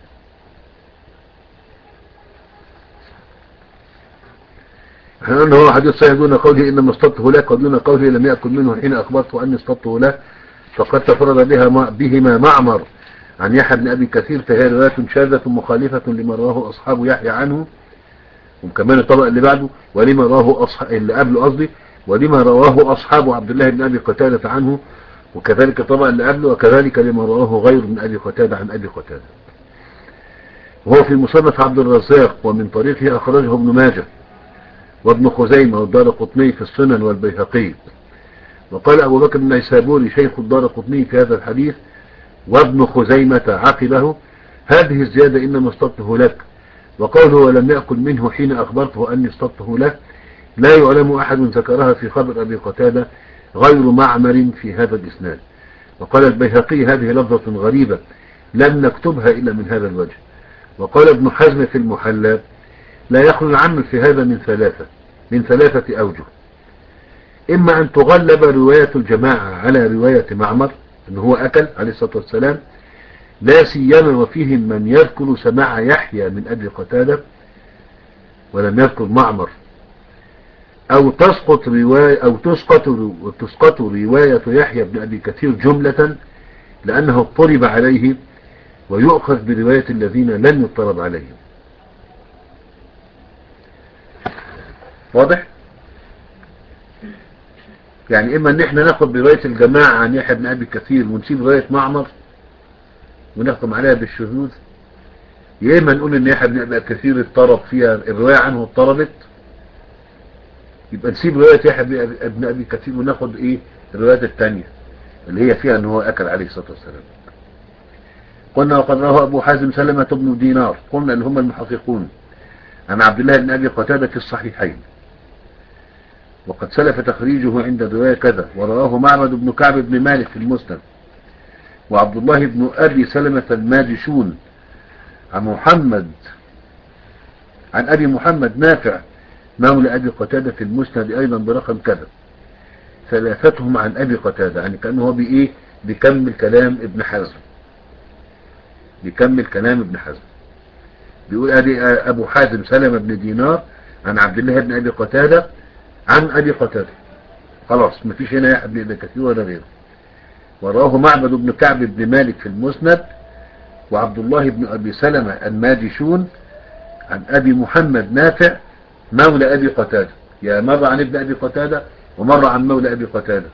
احنا قلنا هو حديث صحيح دون قوله إنما اصطدته لك ودون قوله لم يأكل منه حين أخبرته أني اصطدته له، فقد تفرد بها بهما معمر عن يحيى بن أبي كثير، فهي رواية شاذة مخالفة لما رواه أصحاب يحيى عنه، وكمان الطبق اللي بعده ولما رواه أصحاب اللي قبله قصدي ولما رواه أصحاب عبد الله بن أبي قتادة عنه، وكذلك الطبق اللي قبله، وكذلك لما رواه غير من أبي قتادة عن أبي قتادة. وهو في مصنف عبد الرزاق، ومن طريقه أخرجه ابن ماجه وابن خزيمة والدارقطني في السنن والبيهقي. وقال أبو بكر النيسابوري شيخ الدارقطني في هذا الحديث وابن خزيمة عقبه هذه الزيادة إنما اصطدته لك، وقوله ولم يأكل منه حين أخبرته أني اصطدته له لا يعلم أحد ذكرها في خبر أبي قتادة غير معمر في هذا الإسناد. وقال البيهقي هذه لفظة غريبة لم نكتبها إلا من هذا الوجه. وقال ابن حزم في المحلى لا يخلو العمل في هذا من ثلاثة من ثلاثة أوجه: إما أن تغلب رواية الجماعة على رواية معمر أنه هو أكل عليه الصلاة والسلام، لا سيما وفيهم من يذكر سماع يحيى من أبي قتادة ولم يذكر معمر، أو تسقط رواية أو تسقط تسقط رواية يحيى بن أبي كثير جملة لأنه اضطرب عليه، ويؤخذ برواية الذين لم يضطرب عليهم. واضح؟ يعني إما أن احنا ناخد برواية الجماعة عن يحيى بن أبي كثير ونسيب رواية معمر ونحكم عليها بالشذوذ، يا إما نقول أن يحيى بن أبي كثير اضطرب فيها، الرواية عنه اضطربت، يبقى نسيب رواية يحيى بن أبي كثير وناخد إيه الروايات التانية اللي هي فيها أنه هو أكل عليه الصلاة والسلام. قلنا وقد رواه أبو حازم سلمة بن دينار، قلنا اللي هم المحققون، عن عبد الله بن أبي قتادة في الصحيحين، وقد سلف تخريجه عند الرواية كذا. ورواه معبد بن كعب بن مالك في المسند، وعبد الله بن أبي سلمة الماجشون عن محمد عن أبي محمد نافع مولى أبي قتادة في المسند أيضا برقم كذا. ثلاثتهم عن أبي قتادة، يعني كأنه هو بإيه بيكمل كلام ابن حزم، بيكمل كلام ابن حزم، بيقول أبي أبو حازم سلمة بن دينار عن عبد الله بن أبي قتادة عن أبي قتادة، خلاص مفيش هنا يحيى بن أبي كثير ولا غيره. وراه معبد بن كعب بن مالك في المسند، وعبد الله بن أبي سلمة الماجشون عن أبي محمد نافع مولى أبي قتادة، يا مرة عن ابن أبي قتادة ومرة عن مولى أبي قتادة.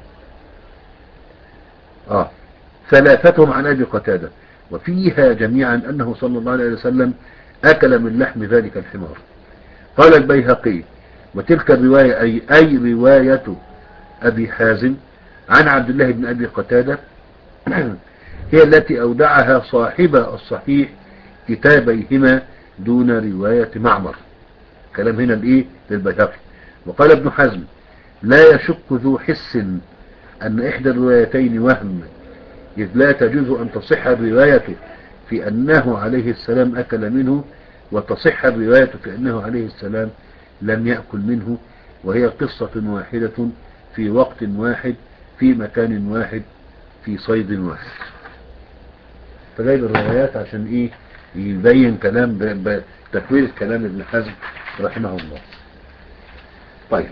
آه ثلاثتهم عن أبي قتادة، وفيها جميعا أنه صلى الله عليه وسلم أكل من لحم ذلك الحمار. قال البيهقي وتلك الرواية أي, أي رواية أبي حازم عن عبد الله بن أبي قتادة هي التي أودعها صاحب الصحيح كتابيهما دون رواية معمر. كلام هنا الإيه للبيهقي. وقال ابن حزم لا يشك ذو حس أن إحدى الروايتين وهم، إذ لا تجوز أن تصح الرواية في أنه عليه السلام أكل منه، وتصح الرواية في أنه عليه السلام لم يأكل منه، وهي قصة واحدة في وقت واحد في مكان واحد في صيد واحد. فجايب الروايات عشان إيه يبين كلام تكوير كلام ابن حزم رحمه الله. طيب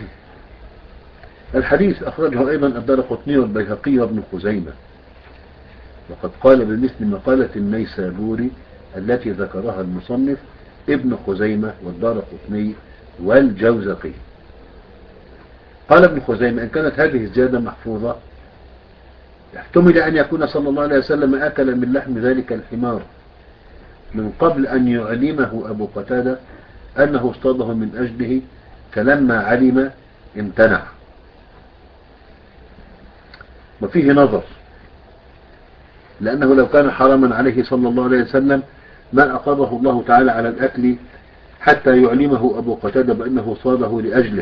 الحديث أخرجه أيضا الدارقطني والبيهقي وابن خزيمة، وقد قال بمثل مقالة النيسابوري التي ذكرها المصنف ابن خزيمة والدارقطني والجوزقي. قال ابن خزيمة إن كانت هذه الزيادة محفوظة يحتمل أن يكون صلى الله عليه وسلم أكل من لحم ذلك الحمار من قبل أن يعلمه أبو قتادة أنه اصطاده من أجله، فلما علم امتنع. وفيه نظر، لأنه لو كان حراما عليه صلى الله عليه وسلم ما أقره الله تعالى على الأكل حتى يعلمه أبو قتادة بأنه صاده لأجله.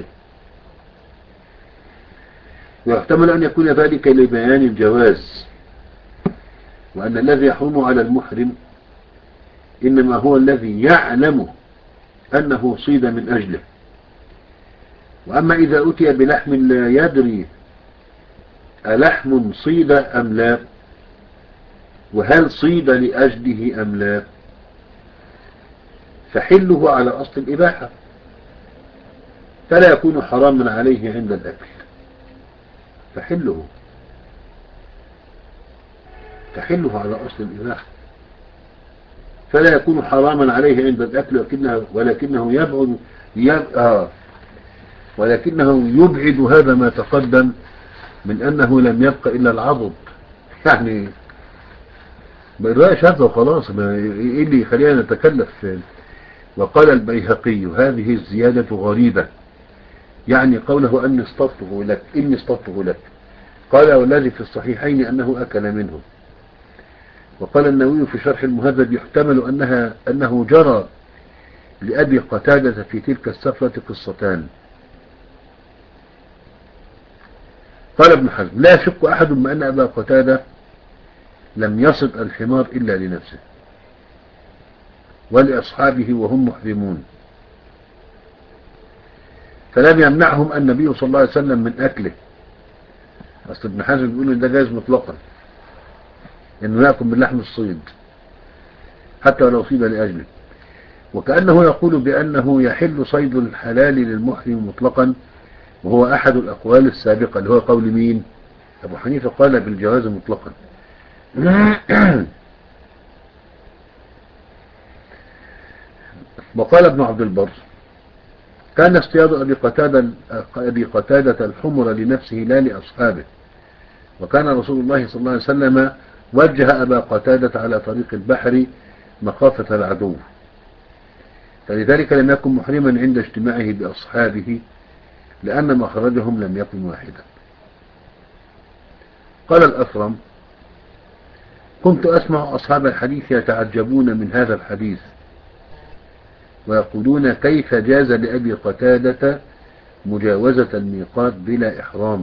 ويحتمل أن يكون ذلك لبيان الجواز، وأن الذي يحرم على المحرم إنما هو الذي يعلم أنه صيد من أجله. وأما إذا أتي بلحم لا يدري ألحم صيد أم لا، وهل صيد لأجله أم لا، فحله على أصل الإباحة، فلا يكون حراما عليه عند الأكل. فحله فحله على أصل الإباحة فلا يكون حراما عليه عند الأكل، ولكنه, ولكنه يبعد يبقى ولكنه يبعد هذا ما تقدم من أنه لم يبقى إلا العضد، يعني برواية شاذة وخلاص، ما إيه اللي خلينا نتكلف. وقال البيهقي هذه الزيادة غريبة، يعني قوله أني اصطدته لك إني اصطدته لك، قال والذي في الصحيحين أنه أكل منه. وقال النووي في شرح المهذب يحتمل أنها أنه جرى لأبي قتادة في تلك السفرة قصتان، قال ابن حزم لا يشك أحد بأن أبا قتادة لم يصد الحمار إلا لنفسه ولأصحابه وهم محرمون، فلم يمنعهم النبي صلى الله عليه وسلم من أكله. أصل ابن حزم بيقول إن ده جائز مطلقا إنه يأكل من لحم الصيد حتى ولو صيد لأجله، وكأنه يقول بأنه يحل صيد الحلال للمحرم مطلقا، وهو أحد الأقوال السابقة اللي هو قول مين؟ أبو حنيفة قال بالجواز مطلقا. وقال ابن عبد البر كان اصطياد أبي قتادة, أبي قتادة الحمر لنفسه لا لأصحابه، وكان رسول الله صلى الله عليه وسلم وجه أبا قتادة على طريق البحر مخافة العدو، فلذلك لم يكن محرما عند اجتماعه بأصحابه لأن مخرجهم لم يكن واحدا. قال الأثرم كنت أسمع أصحاب الحديث يتعجبون من هذا الحديث ويقولون كيف جاز لأبي قتادة مجاوزة الميقات بلا إحرام،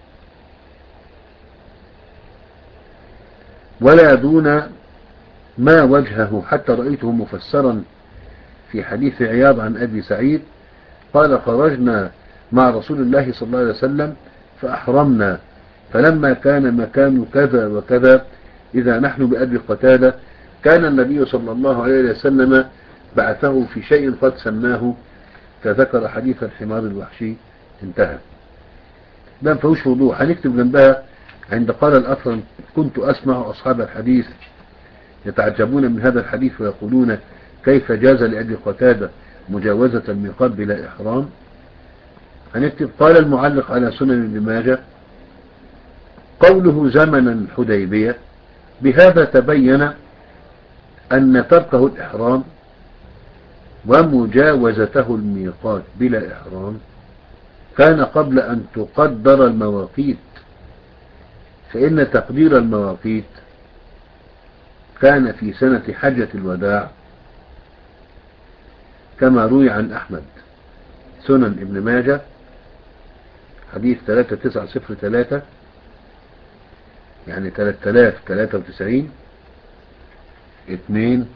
ولا دون ما وجهه، حتى رأيته مفسرا في حديث عياض عن أبي سعيد قال خرجنا مع رسول الله صلى الله عليه وسلم فأحرمنا، فلما كان مكان كذا وكذا إذا نحن بأبي قتادة كان النبي صلى الله عليه وسلم بعثه في شيء قد سماه، فذكر حديث الحمار الوحشي انتهى. ده مفهوش وضوح، هنكتب جنبها عند قال الأثرم كنت أسمع أصحاب الحديث يتعجبون من هذا الحديث ويقولون كيف جاز لأبي قتادة مجاوزة الميقات بلا إحرام، هنكتب قال المعلق على سنن ابن ماجه قوله زمن الحديبية بهذا تبين أن تركه الإحرام ومجاوزته الميقات بلا إحرام كان قبل أن تقدر المواقيت، فإن تقدير المواقيت كان في سنة حجة الوداع كما روي عن أحمد سنن ابن ماجه حديث ثلاثة تسعة صفر ثلاثة يعني ثلاثة آلاف وثلاثة وتسعين اثنين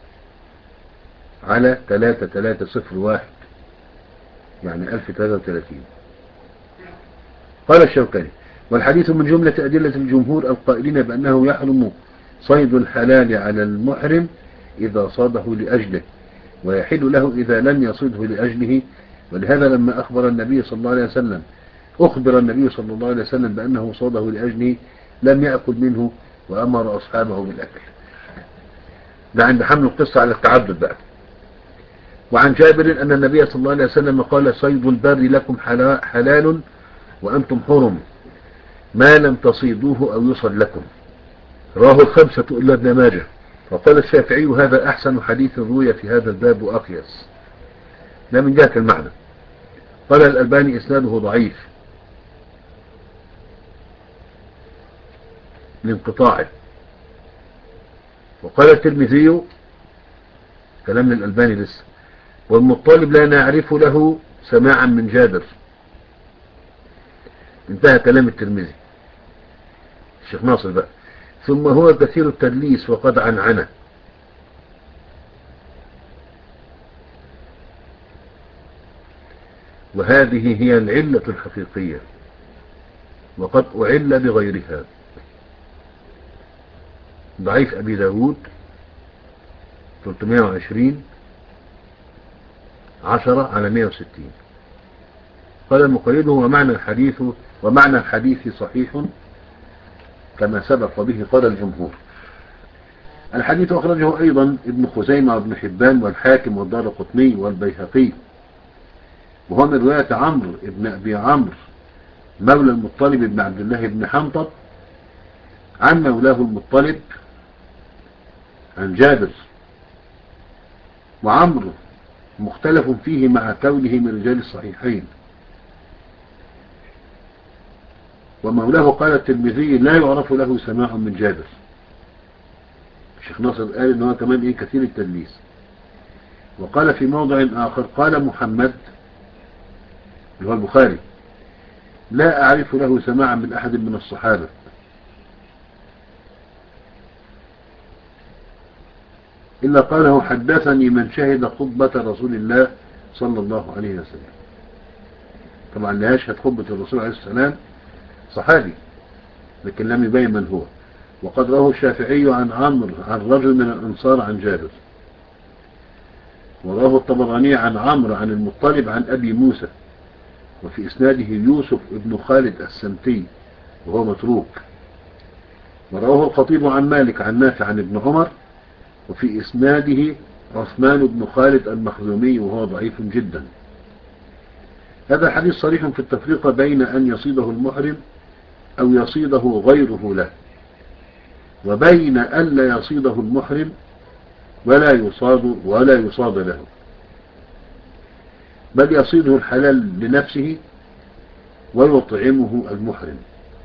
على ثلاثة ثلاثة صفر واحد يعني ألف وثلاثة وثلاثين. قال الشوكاني والحديث من جملة أدلة الجمهور القائلين بأنه يحرم صيد الحلال على المحرم إذا صاده لأجله ويحل له إذا لم يصده لأجله، ولهذا لما أخبر النبي صلى الله عليه وسلم أخبر النبي صلى الله عليه وسلم بأنه صاده لأجله لم يأكل منه وأمر أصحابه بالأكل. ده عند حمل القصة على التعدد بقى. وعن جابر أن النبي صلى الله عليه وسلم قال صيد البر لكم حلال وأنتم حرم ما لم تصيدوه أو يصل لكم، رواه الخمسة إلا ابن ماجه. وقال الشافعي هذا أحسن حديث روي في هذا الباب وأقيس، لا من جهة المعنى. قال الألباني إسناده ضعيف لانقطاعه. وقال الترمذي كلام من الألباني لسه والمطالب لا نعرف له سماعا من جابر، انتهى كلام الترمذي. الشيخ ناصر بقى ثم هو كثير التدليس وقد عنعنه، وهذه هي العلة الحقيقية وقد أعل بغيرها. ضعيف أبي داود ثلاثمائة وعشرين عشرة على مائة وستين. قال المقيده ومعنى الحديث ومعنى الحديث صحيح كما سبق به قال الجمهور. الحديث أخرجه أيضا ابن خزيمة وابن حبان والحاكم والدارقطني والبيهقي، وهو من رواية عمرو ابن أبي عمرو مولى المطلب ابن عبد الله بن حنطب عن مولاه المطلب عن جابر. وعمرو مختلف فيه مع كونه من رجال الصحيحين. ومولاه قال الترمذي لا يعرف له سماع من جابر. الشيخ ناصر قال ان هو كمان ايه كثير التدليس. وقال في موضع آخر قال محمد اللي هو البخاري لا أعرف له سماعا من أحد من الصحابة. إلا قاله حدثني من شهد خطبة رسول الله صلى الله عليه وسلم. طبعا اللي يشهد خطبة الرسول عليه السلام صحابي، لكن لم يبين من هو. وقد رواه الشافعي عن عمرو عن رجل من الأنصار عن جابر، ورواه الطبراني عن عمرو عن المطلب عن أبي موسى، وفي إسناده يوسف ابن خالد السمتي وهو متروك. ورواه الخطيب عن مالك عن نافع عن ابن عمر، وفي إسناده عثمان بن خالد المخزومي وهو ضعيف جدا. هذا الحديث صريح في التفريق بين أن يصيده المحرم أو يصيده غيره له، وبين أن لا يصيده المحرم ولا يصاد ولا يصاد له، بل يصيده الحلال لنفسه ويطعمه المحرم.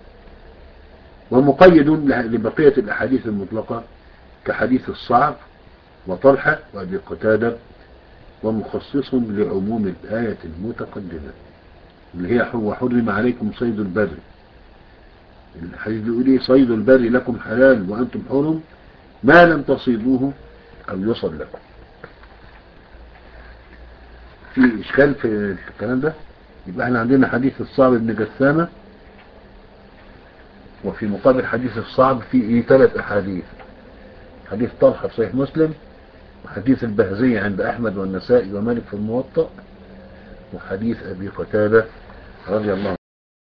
ومقيد لبقية الأحاديث المطلقة كحديث الصعب وطلحة وأبي قتادة، ومخصص لعموم الآية المتقدمة اللي هي وحرم عليكم صيد البر. الحديث بيقول ايه؟ صيد البر لكم حلال وأنتم حرم ما لم تصيدوه أو يصد لكم. في إشكال في الكلام ده؟ يبقى احنا عندنا حديث الصعب بن جثامة، وفي مقابل حديث الصعب في ايه؟ ثلاث أحاديث: حديث طلحة في صحيح مسلم، وحديث البهزي عند أحمد والنسائي ومالك في الموطأ، وحديث أبي قتادة رضي الله